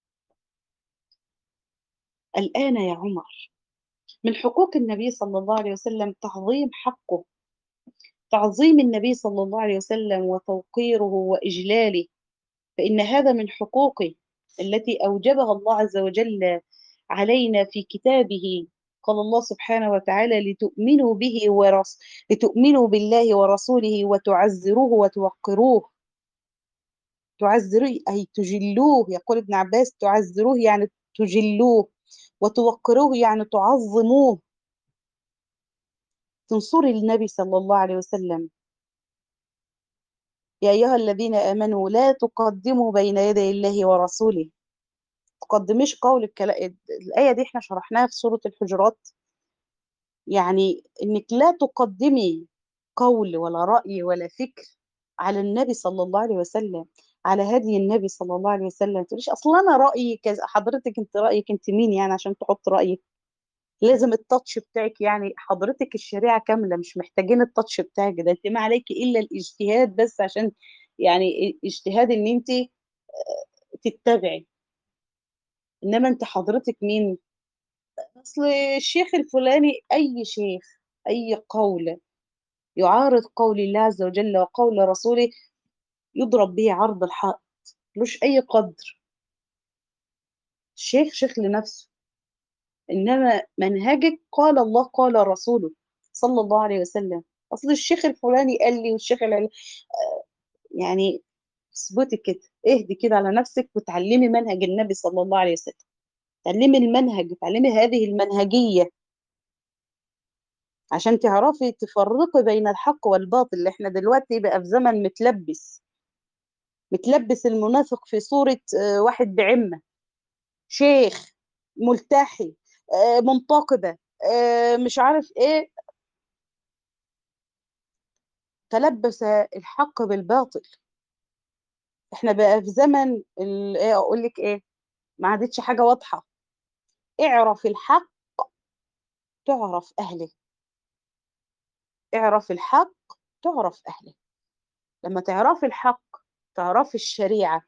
الآن يا عمر، من حقوق النبي صلى الله عليه وسلم تعظيم حقه، تعظيم النبي صلى الله عليه وسلم وتوقيره وإجلاله، فإن هذا من حقوقه التي أوجبها الله عز وجل علينا في كتابه. قال الله سبحانه وتعالى لتؤمنوا به ورس لتؤمنوا بالله ورسوله وتعزروه وتوقروه. تعزروه أي تجلوه، يقول ابن عباس تعزروه يعني تجلوه، وتوقروه يعني تعظموه، تنصري النبي صلى الله عليه وسلم. يا أيها الذين آمنوا لا تقدموا بين يدي الله ورسوله. تقدميش قول الكلام. الآية دي احنا شرحناها في سورة الحجرات. يعني إنك لا تقدمي قول ولا رأي ولا فكر على النبي صلى الله عليه وسلم، على هدي النبي صلى الله عليه وسلم. تقوليش أصل أنا رأيي كذا. حضرتك أنت رأيك أنت مين يعني عشان تحط رأيك؟ لازم التاتش بتاعك. يعني حضرتك الشريعة كاملة، مش محتاجين التاتش بتاعك ده. انت ما عليك الا الاجتهاد بس، عشان يعني اجتهاد ان انت تتبعي. انما انت حضرتك مين؟ اصل الشيخ الفلاني، اي شيخ، اي قول يعارض قول الله عز وجل وقول رسوله يضرب به عرض الحائط، ملوش اي قدر. الشيخ شيخ لنفسه، انما منهجك قال الله قال رسوله صلى الله عليه وسلم. اصل الشيخ الفلاني قال لي والشيخ العلاني، يعني اثبتي كده، اهدي كده على نفسك وتعلمي منهج النبي صلى الله عليه وسلم. تعلمي المنهج، تعلمي هذه المنهجية عشان تعرفي تفرقي بين الحق والباطل. احنا دلوقتي بقى في زمن متلبس، متلبس المنافق في صورة آه، واحد بعمة، شيخ، ملتحي، آه، منتقبة، آه، مش عارف ايه. تلبس الحق بالباطل. احنا بقى في زمن ال- ايه اقول لك ايه، ما عادتش حاجة واضحة. اعرف الحق تعرف أهله. اعرف الحق تعرف أهله. لما تعرفي الحق، تعرفي الشريعة،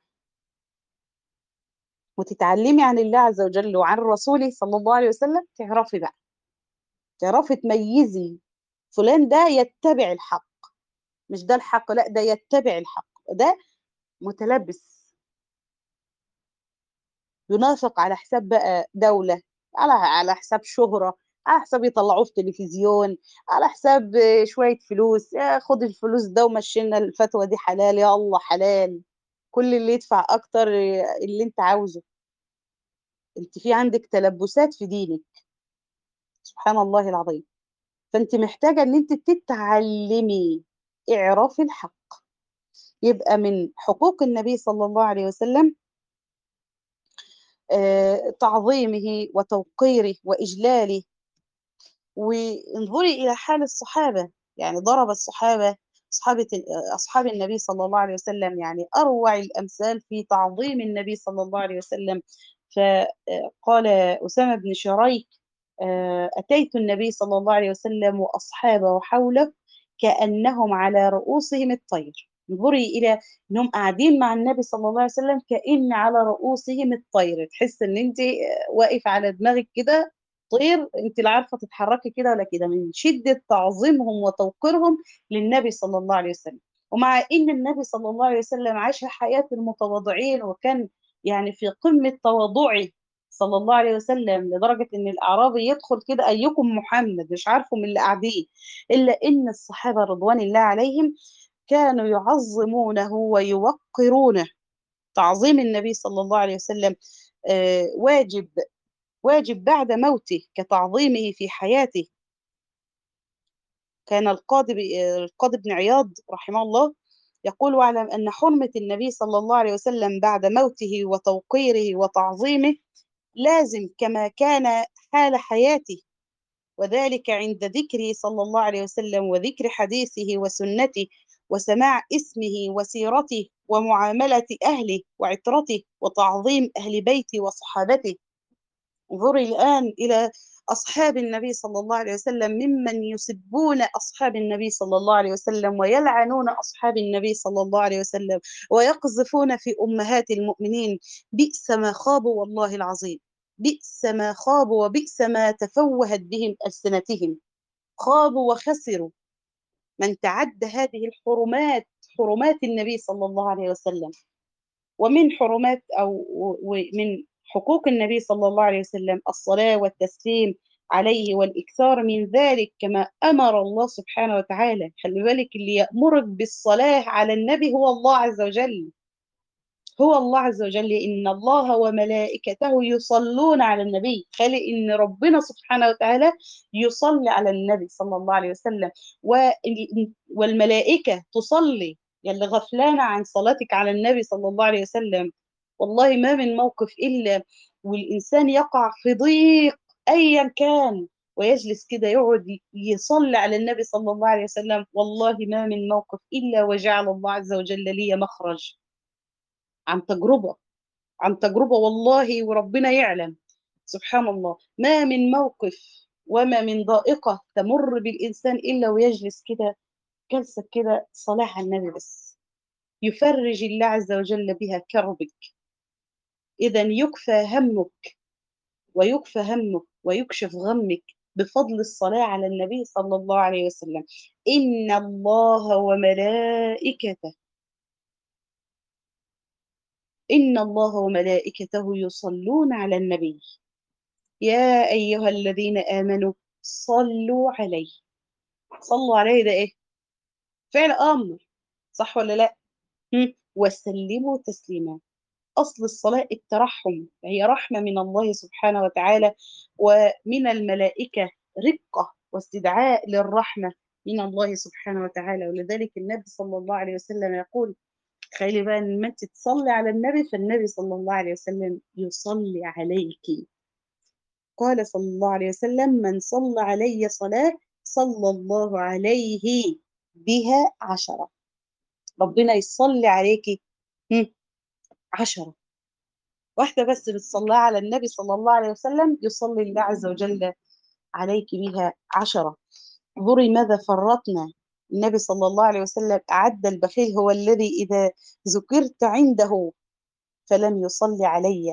وتتعلمي عن الله عز وجل وعن رسوله صلى الله عليه وسلم، تعرفي بقى، تعرفي تميزي فلان ده يتبع الحق، مش ده الحق، لا ده يتبع الحق، ده متلبس ينافق على حساب بقى دولة، على على حساب شهرة، على حساب يطلعوه في تلفزيون، على حساب شوية فلوس. يا خد الفلوس ده ومشينا الفتوى دي حلال، يا الله حلال، كل اللي يدفع أكتر اللي انت عاوزه. انت في عندك تلبسات في دينك، سبحان الله العظيم. فانت محتاجة ان انت تتعلمي اعراف الحق. يبقى من حقوق النبي صلى الله عليه وسلم آه، تعظيمه وتوقيره وإجلاله. وانظري إلى حال الصحابة، يعني ضرب الصحابة، أصحاب أصحاب النبي صلى الله عليه وسلم، يعني أروع الأمثال في تعظيم النبي صلى الله عليه وسلم. فقال أسامة بن شريك آه، أتيت النبي صلى الله عليه وسلم وأصحابه حوله كأنهم على رؤوسهم الطير. انظري إلى أنهم قاعدين مع النبي صلى الله عليه وسلم كأن على رؤوسهم الطير. تحس أن أنت واقف على دماغك كده طير، أنت لا عارفة تتحركي كده ولا كده، من شدة تعظيمهم وتوقيرهم للنبي صلى الله عليه وسلم. ومع أن النبي صلى الله عليه وسلم عاش حياة المتواضعين، وكان يعني في قمة تواضعه صلى الله عليه وسلم، لدرجة إن الأعرابي يدخل كده أيكم محمد، مش عارفه من اللي قاعدين. إلا إن الصحابة رضوان الله عليهم كانوا يعظمونه ويوقرونه. تعظيم النبي صلى الله عليه وسلم آه، واجب، واجب بعد موته كتعظيمه في حياته. كان القاضي آه، القاضي بن عياض رحمه الله يقول: واعلم أن حرمة النبي صلى الله عليه وسلم بعد موته وتوقيره وتعظيمه لازم كما كان حال حياته، وذلك عند ذكره صلى الله عليه وسلم وذكر حديثه وسنته وسماع اسمه وسيرته ومعاملة أهله وعترته وتعظيم أهل بيته وصحابته. انظري الآن إلى أصحاب النبي صلى الله عليه وسلم، ممن يسبون أصحاب النبي صلى الله عليه وسلم ويلعنون أصحاب النبي صلى الله عليه وسلم ويقذفون في أمهات المؤمنين. بئس ما خابوا والله العظيم، بئس ما خابوا وبئس ما تفوهت بهم ألسنتهم. خابوا وخسروا من تعد هذه الحرمات، حرمات النبي صلى الله عليه وسلم. ومن حرمات أو ومن حقوق النبي صلى الله عليه وسلم الصلاة والتسليم عليه والإكثار من ذلك، كما أمر الله سبحانه وتعالى. خلي بالك، اللي يأمرك بالصلاة على النبي هو الله عز وجل. هو الله عز وجل: إن الله وملائكته يصلون على النبي. خلي إن ربنا سبحانه وتعالى يصلي على النبي صلى الله عليه وسلم، والملائكة تصلي يلي غفلانة عن صلاتك على النبي صلى الله عليه وسلم. والله ما من موقف إلا والإنسان يقع في ضيق أيا كان ويجلس كده يقعد يصلي على النبي صلى الله عليه وسلم، والله ما من موقف إلا وجعل الله عز وجل لي مخرج. عن تجربة، عن تجربة والله، وربنا يعلم. سبحان الله، ما من موقف وما من ضائقة تمر بالإنسان إلا ويجلس كده جلسة كده صلاة على النبي بس، يفرج الله عز وجل بها كربك. إذا يكفى همك ويكفى همك ويكشف غمك بفضل الصلاة على النبي صلى الله عليه وسلم. إن الله وملائكته إن الله وملائكته يصلون على النبي يا أيها الذين آمنوا صلوا عليه. صلوا عليه ده إيه؟ فعل أمر، صح ولا لأ؟ هم؟ وسلموا تسليما. أصل الصلاة الترحم، هي رحمة من الله سبحانه وتعالى ومن الملائكة، رقة واستدعاء للرحمة من الله سبحانه وتعالى. ولذلك النبي صلى الله عليه وسلم يقول، تخيلي بقى ان انت تصلي على النبي فالنبي صلى الله عليه وسلم يصلي عليك. قال صلى الله عليه وسلم: من صلى علي صلاة صلى الله عليه بها عشرة. ربنا يصلي عليك هم، عشرة. واحدة بس بتصلي على النبي صلى الله عليه وسلم يصلي الله عز وجل عليك بها عشرة. انظري ماذا فرطنا. النبي صلى الله عليه وسلم أعد البخيل هو الذي إذا ذكرت عنده فلم يصلي علي.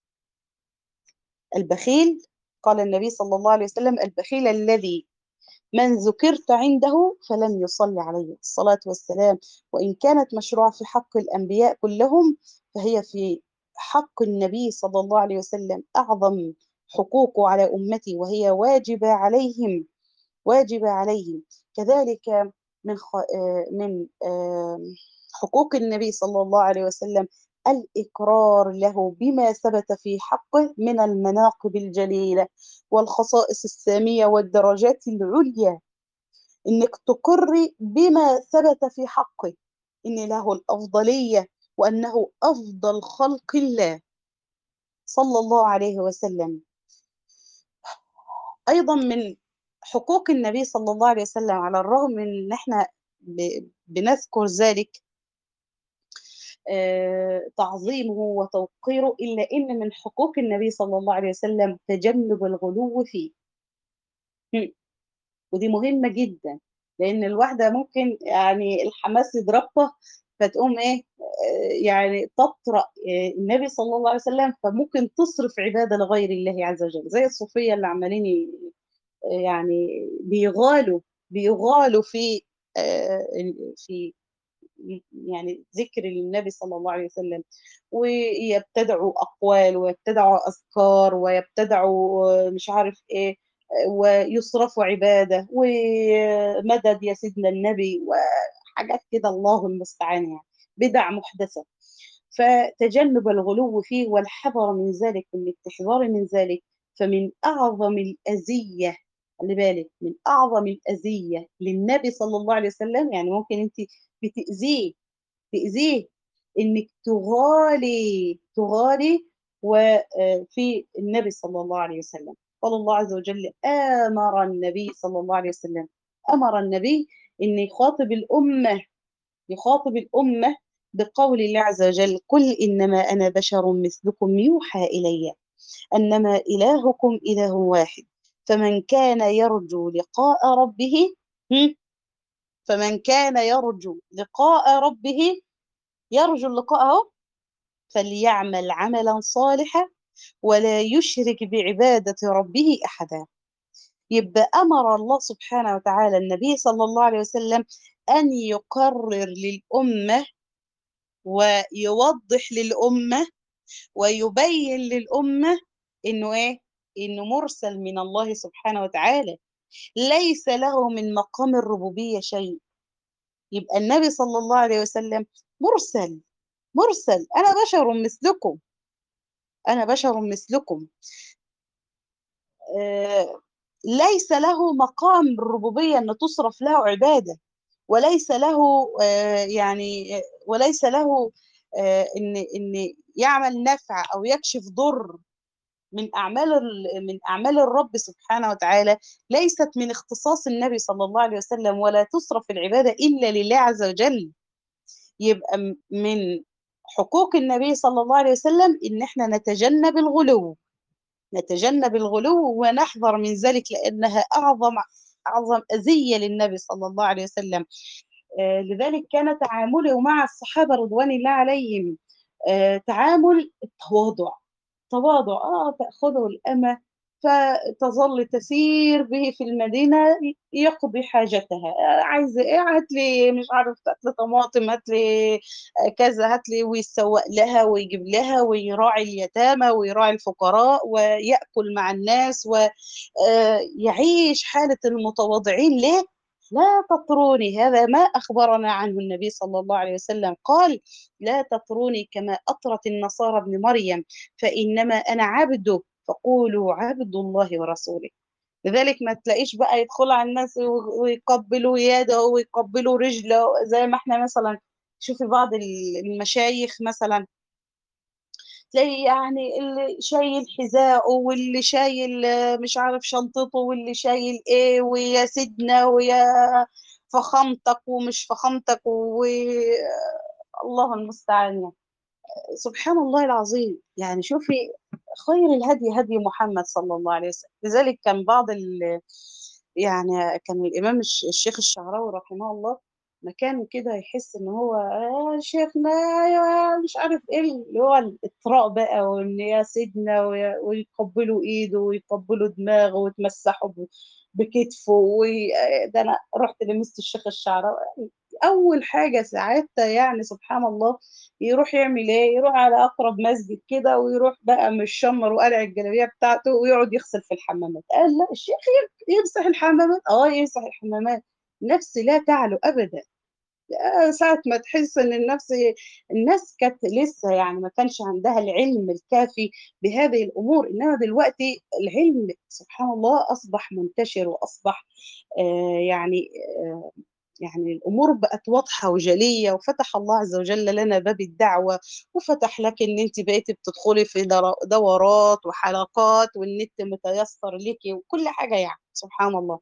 البخيل، قال النبي صلى الله عليه وسلم: البخيل الذي من ذكرت عنده فلم يصلي عليه. الصلاة والسلام وإن كانت مشروعة في حق الأنبياء كلهم، فهي في حق النبي صلى الله عليه وسلم أعظم حقوقه على أمتي، وهي واجبة عليهم، واجبة عليهم. كذلك من خ... آه، من آه، حقوق النبي صلى الله عليه وسلم الإقرار له بما ثبت في حقه من المناقب الجليلة والخصائص السامية والدرجات العليا. إنك تقري بما ثبت في حقه إن له الأفضلية وأنه أفضل خلق الله صلى الله عليه وسلم. أيضا من حقوق النبي صلى الله عليه وسلم، على الرغم من إن إحنا ب- بنذكر ذلك آه، تعظيمه وتوقيره، إلا إن من حقوق النبي صلى الله عليه وسلم تجنب الغلو فيه. هم. ودي مهمة جدا، لأن الواحدة ممكن يعني الحماس يضربها فتقوم إيه، آه، يعني تطرأ آه، النبي صلى الله عليه وسلم، فممكن تصرف عبادة لغير الله عز وجل، زي الصوفية اللي عمالين ي- يعني بيغالوا بيغالوا في آه، في يعني ذكر للنبي صلى الله عليه وسلم، ويبتدعوا أقوال ويبتدعوا أذكار ويبتدعوا مش عارف إيه، ويصرفوا عبادة ومدد يا سيدنا النبي وحاجات كده، الله المستعان، يعني بدع محدثة. فتجنب الغلو فيه والحذر من ذلك، والاستحذار من ذلك، فمن أعظم الأذية، خلي بالك، من أعظم الأذية للنبي صلى الله عليه وسلم، يعني ممكن أنت بتأذيه تأذيه إنك تغالي تغالي وفي النبي صلى الله عليه وسلم. قال الله عز وجل: آمر النبي صلى الله عليه وسلم، أمر النبي إن يخاطب الأمة يخاطب الأمة بقول الله عز وجل: قل إنما أنا بشر مثلكم يوحى إلي أنما إلهكم إله واحد فمن كان يرجو لقاء ربه هم؟ فمن كان يرجو لقاء ربه يرجو اللقاء أهو، فليعمل عملا صالحا ولا يشرك بعبادة ربه أحدا. يبقى أمر الله سبحانه وتعالى النبي صلى الله عليه وسلم أن يقرر للأمة ويوضح للأمة ويبين للأمة إنه إيه؟ إنه مرسل من الله سبحانه وتعالى، ليس له من مقام الربوبية شيء. يبقى النبي صلى الله عليه وسلم مرسل مرسل أنا بشر مثلكم، أنا بشر مثلكم. آه، ليس له مقام الربوبية أن تصرف له عبادة، وليس له آه، يعني وليس له آه، ان ان يعمل نفع او يكشف ضر من اعمال ال- من اعمال الرب سبحانه وتعالى، ليست من اختصاص النبي صلى الله عليه وسلم، ولا تصرف العباده الا لله عز وجل. يبقى م- من حقوق النبي صلى الله عليه وسلم ان احنا نتجنب الغلو، نتجنب الغلو ونحذر من ذلك، لانها اعظم اعظم اذيه للنبي صلى الله عليه وسلم. آه، لذلك كان تعامله مع الصحابة رضوان الله عليهم آه، تعامل التواضع. تواضع، اه تأخذه الأمة فتظل تسير به في المدينة يقضي حاجتها. آه، عايزة ايه؟ هات لي مش عارف، هات لي طماطم، هات لي آه، كذا، هات لي، ويسوق لها ويجيب لها ويراعي اليتامى ويراعي الفقراء ويأكل مع الناس ويعيش حالة المتواضعين. ليه؟ لا تطروني، هذا ما أخبرنا عنه النبي صلى الله عليه وسلم، قال لا تطروني كما أطرت النصارى ابن مريم، فإنما أنا عبده فقولوا عبد الله ورسوله. لذلك ما تلاقيش بقى يدخل على الناس ويقبلوا يده ويقبلوا رجله، زي ما احنا مثلا شوفي بعض المشايخ مثلا، تلاقي يعني اللي شايل حذاءه واللي شايل آه، مش عارف شنطته واللي شايل ايه، ويا سيدنا ويا فخامتك ومش فخامتك، والله المستعان يعني. سبحان الله العظيم. يعني شوفي، خير الهدي هدي محمد صلى الله عليه وسلم. لذلك كان بعض ال يعني كان الإمام الش- الشيخ الشعراوي رحمه الله مكان كده يحس ان هو آه شيخنا يا مش عارف ايه، اللي هو الاطراء بقى، وان يا سيدنا ويا- ويقبلوا ايده ويقبلوا دماغه ويتمسحوا ب- بكتفه. وده انا رحت لمست الشيخ الشعراوي، اول حاجه ساعتها يعني سبحان الله يروح يعمل ايه؟ يروح على اقرب مسجد كده ويروح بقى مشمر وقلع الجلابيه بتاعته ويقعد يغسل في الحمامات. قال لا، الشيخ يمسح الحمامات، اه يمسح الحمامات، نفس لا تعلو ابدا. آه، ساعة ما تحس ان النفس، الناس كانت لسه يعني ما كانش عندها العلم الكافي بهذه الامور، انما دلوقتي العلم سبحان الله اصبح منتشر واصبح آه يعني آه يعني الامور بقت واضحه وجليه، وفتح الله عز وجل لنا باب الدعوه، وفتح لك ان انت بقيتي بتدخلي في در- دورات وحلقات، والنت متيسر لك وكل حاجه، يعني سبحان الله.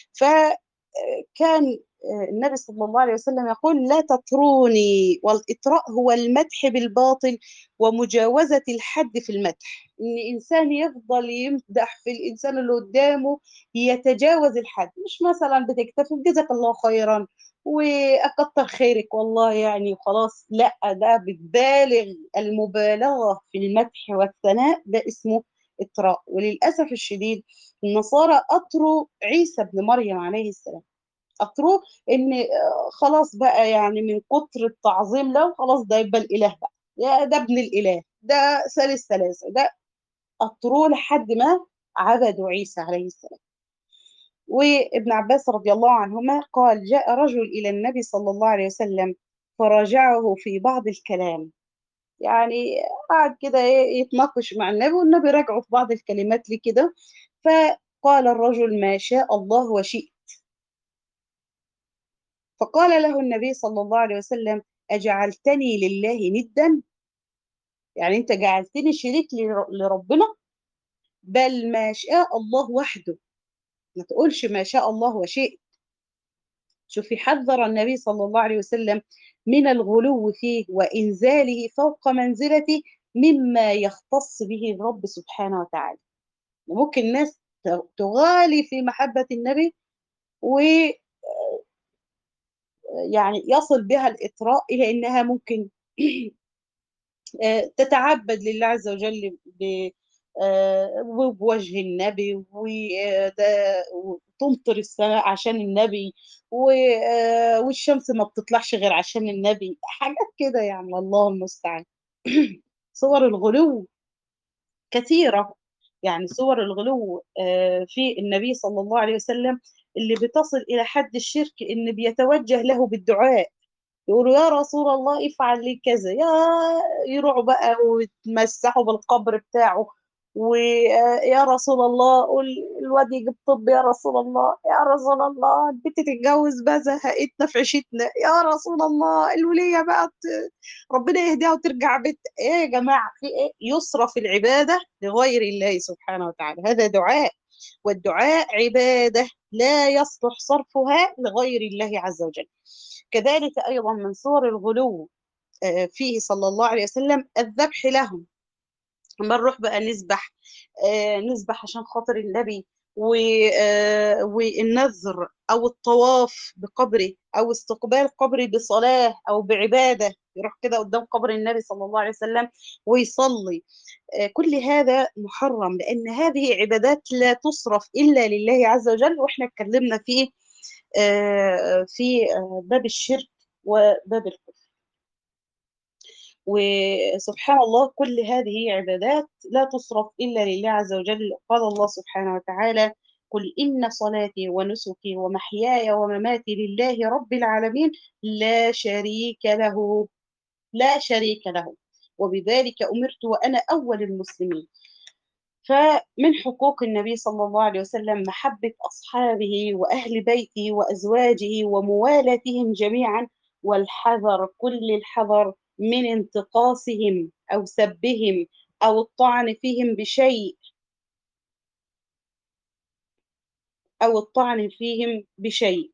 فكان النبي صلى الله عليه وسلم يقول لا تطروني، والإطراء هو المدح بالباطل ومجاوزة الحد في المدح، إن إنسان يفضل يمدح في الإنسان اللي قدامه يتجاوز الحد، مش مثلا بتكتفي بجزاك الله خيرا وأكتر خيرك والله يعني وخلاص، لا، ده بتبالغ المبالغة في المدح والثناء، ده اسمه إطراء. وللأسف الشديد النصارى أطروا عيسى بن مريم عليه السلام، أطروه إن آه، خلاص بقى يعني من كتر التعظيم له خلاص ده يبقى الإله بقى، يا ده ابن الإله، ده ثالث ثلاثة، ده أطروه لحد ما عبدوا عيسى عليه السلام. وابن عباس رضي الله عنهما قال جاء رجل إلى النبي صلى الله عليه وسلم فراجعه في بعض الكلام، يعني قعد كده إيه يتناقش مع النبي، والنبي راجعه في بعض الكلمات ليه كده. فقال الرجل ما شاء الله وشئت. فقال له النبي صلى الله عليه وسلم أجعلتني لله ندا؟ يعني أنت جعلتني شريك لر- لربنا؟ بل ما شاء الله وحده، ما تقولش ما شاء الله وشئت. شوفي، حذر النبي صلى الله عليه وسلم من الغلو فيه وإنزاله فوق منزلته مما يختص به الرب سبحانه وتعالى. ممكن ناس ت- تغالي في محبة النبي، ويعني يصل بها الإطراء إلى أنها ممكن آه، تتعبد لله عز وجل ب- آه، وبوجه النبي، وده- وتمطر السماء عشان النبي، و- آه، والشمس ما بتطلعش غير عشان النبي، حاجات كده يعني الله المستعان. صور الغلو كثيرة، يعني صور الغلو آه، في النبي صلى الله عليه وسلم اللي بتصل إلى حد الشرك، إن بيتوجه له بالدعاء، يقولوا يا رسول الله افعل لي كذا، يا يروحوا بقى ويتمسحوا بالقبر بتاعه ويا رسول الله قول الواد يجيب طب، يا رسول الله يا رسول الله البنت تتجوز بقى زهقتنا في عيشتنا، يا رسول الله الولية بقى ت- ربنا يهديها وترجع بيت. ايه يا جماعة، في ايه؟ يصرف العبادة لغير الله سبحانه وتعالى، هذا دعاء، والدعاء عبادة لا يصلح صرفها لغير الله عز وجل. كذلك أيضا من صور الغلو آه، فيه صلى الله عليه وسلم الذبح لهم. اما نروح بقى نذبح، آه نذبح عشان خاطر النبي، و- آه، والنذر او الطواف بقبره او استقبال قبره بصلاة او بعبادة، يروح كده قدام قبر النبي صلى الله عليه وسلم ويصلي. آه كل هذا محرم، لان هذه عبادات لا تصرف الا لله عز وجل، واحنا اتكلمنا فيه آه في آه باب الشرك وباب الكفر. وسبحان الله كل هذه عبادات لا تصرف إلا لله عز وجل. قال الله سبحانه وتعالى: قل إن صلاتي ونسكي ومحياي ومماتي لله رب العالمين لا شريك له، لا شريك له، وبذلك أمرت وأنا أول المسلمين. فمن حقوق النبي صلى الله عليه وسلم محبة أصحابه وأهل بيته وأزواجه وموالاتهم جميعا، والحذر كل الحذر من انتقاصهم أو سبهم أو الطعن فيهم بشيء، أو الطعن فيهم بشيء.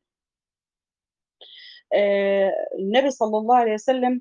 آه النبي صلى الله عليه وسلم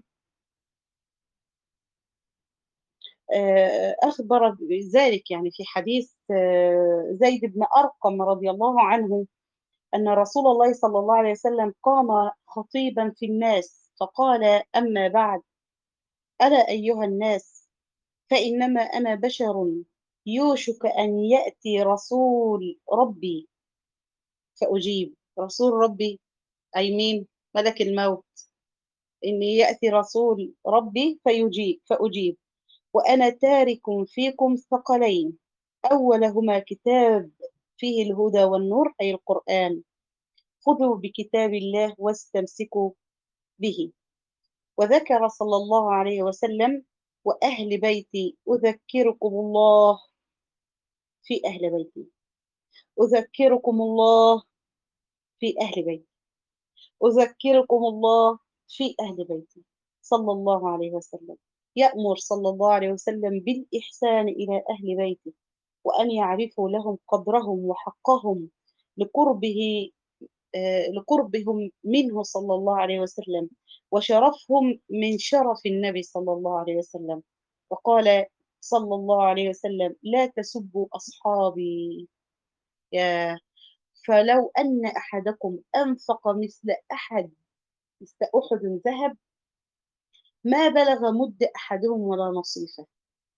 آه أخبر بذلك، يعني في حديث آه زيد بن أرقم رضي الله عنه أن رسول الله صلى الله عليه وسلم قام خطيبا في الناس فقال: أما بعد، ألا أيها الناس، فإنما أنا بشر يوشك أن يأتي رسول ربي فأجيب. رسول ربي أي مين؟ ملك الموت. إن يأتي رسول ربي فيجيب فأجيب، وأنا تارك فيكم ثقلين، أولهما كتاب فيه الهدى والنور أي القرآن، خذوا بكتاب الله واستمسكوا به. وذكر صلى الله عليه وسلم: وأهل بيتي أذكركم الله في أهل بيتي، أذكركم الله في أهل بيتي، أذكركم الله في أهل بيتي. صلى الله عليه وسلم يأمر صلى الله عليه وسلم بالإحسان إلى أهل بيته، وأن يعرفوا لهم قدرهم وحقهم لقربه آه، لقربهم منه صلى الله عليه وسلم، وشرفهم من شرف النبي صلى الله عليه وسلم. وقال صلى الله عليه وسلم: لا تسبوا أصحابي. يا فلو أن أحدكم أنفق مثل أحد مثل أحد ذهب ما بلغ مد أحدهم ولا نصيفه.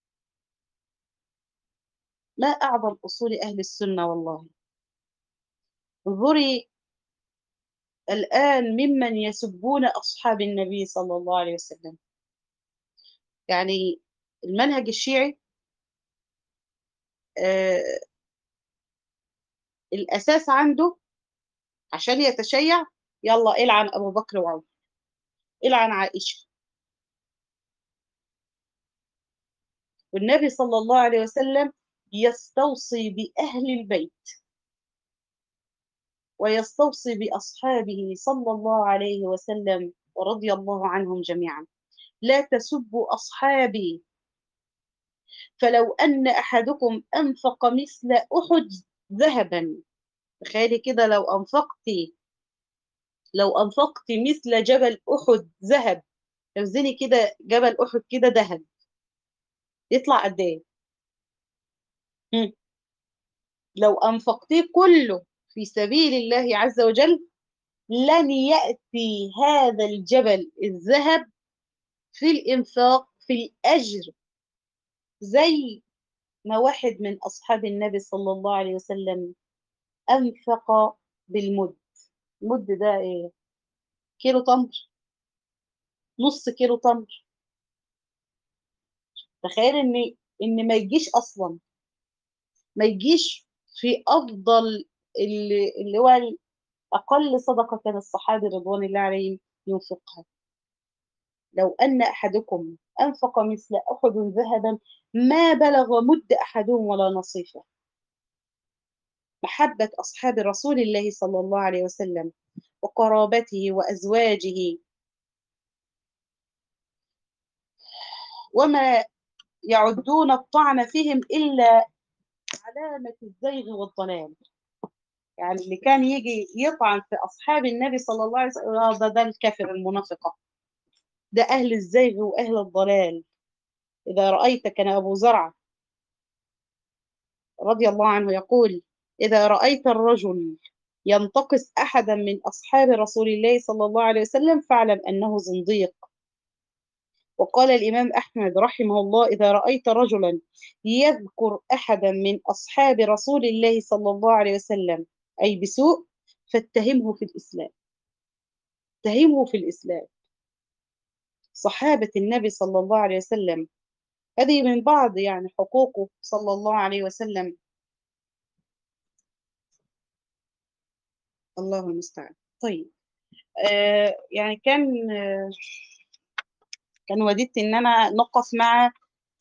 ما أعظم أصول أهل السنة والله. انظري الآن ممن يسبون أصحاب النبي صلى الله عليه وسلم. يعني المنهج الشيعي آه الأساس عنده عشان يتشيع: يلا العن أبو بكر وعمر، العن عائشة. والنبي صلى الله عليه وسلم يستوصي بأهل البيت ويستوصي بأصحابه صلى الله عليه وسلم ورضي الله عنهم جميعا: لا تسبوا أصحابي، فلو أن أحدكم أنفق مثل أحد ذهبا. تخيلي كده، لو أنفقتي لو أنفقتي مثل جبل أحد ذهب، اوزني كده جبل أحد كده ذهب، يطلع قد إيه؟ هم. لو أنفقتيه كله في سبيل الله عز وجل لن يأتي هذا الجبل الذهب في الإنفاق في الأجر زي ما واحد من أصحاب النبي صلى الله عليه وسلم أنفق بالمد. المد ده إيه؟ كيلو تمر، نص كيلو تمر. تخيل إن إن ما يجيش أصلا، ما يجيش في أفضل اللي, اللي هو أقل صدقة كان الصحابة رضوان الله عليهم ينفقها. لو أن أحدكم أنفق مثل أحد ذهبا ما بلغ مد أحدهم ولا نصيفه. محبة أصحاب رسول الله صلى الله عليه وسلم وقرابته وأزواجه، وما يعدون الطعن فيهم إلا علامة الزيغ والضلال. يعني اللي كان يجي يطعن في أصحاب النبي صلى الله عليه وسلم، آه ده ده الكافر المنافقة، ده أهل الزيغ وأهل الضلال. إذا رأيت، كان أبو زرع رضي الله عنه يقول: إذا رأيت الرجل ينتقص أحدا من أصحاب رسول الله صلى الله عليه وسلم فاعلم أنه زنديق. وقال الإمام أحمد رحمه الله: إذا رأيت رجلا يذكر أحدا من أصحاب رسول الله صلى الله عليه وسلم أي بسوء فاتهمه في الإسلام، اتهمه في الإسلام. صحابة النبي صلى الله عليه وسلم، هذه من بعض يعني حقوقه صلى الله عليه وسلم. الله المستعان. طيب، آه يعني كان آه كان وددت إن أنا نقف مع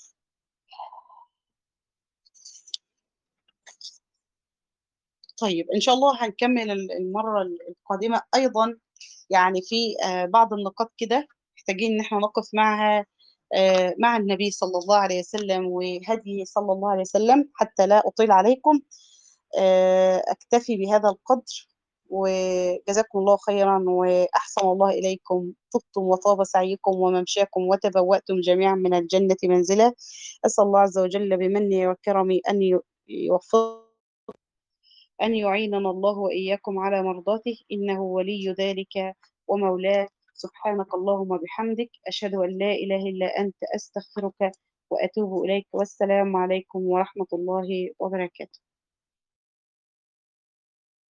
طيب إن شاء الله هنكمل المرة القادمة أيضا. يعني في آه بعض النقاط كده محتاجين إن احنا نقف معها آه مع النبي صلى الله عليه وسلم وهديه صلى الله عليه وسلم. حتى لا أطيل عليكم، آه أكتفي بهذا القدر، وجزاكم الله خيرا وأحسن الله إليكم. طبتم وطاب سعيكم وممشاكم وتبوأتم جميعا من الجنة منزلا. أسأل الله عز وجل بمنه وكرمه أن يوفق أن يعيننا الله وإياكم على مرضاته، إنه ولي ذلك ومولاه. سبحانك اللهم وبحمدك، أشهد أن لا إله إلا أنت، أستغفرك وأتوب إليك. والسلام عليكم ورحمة الله وبركاته.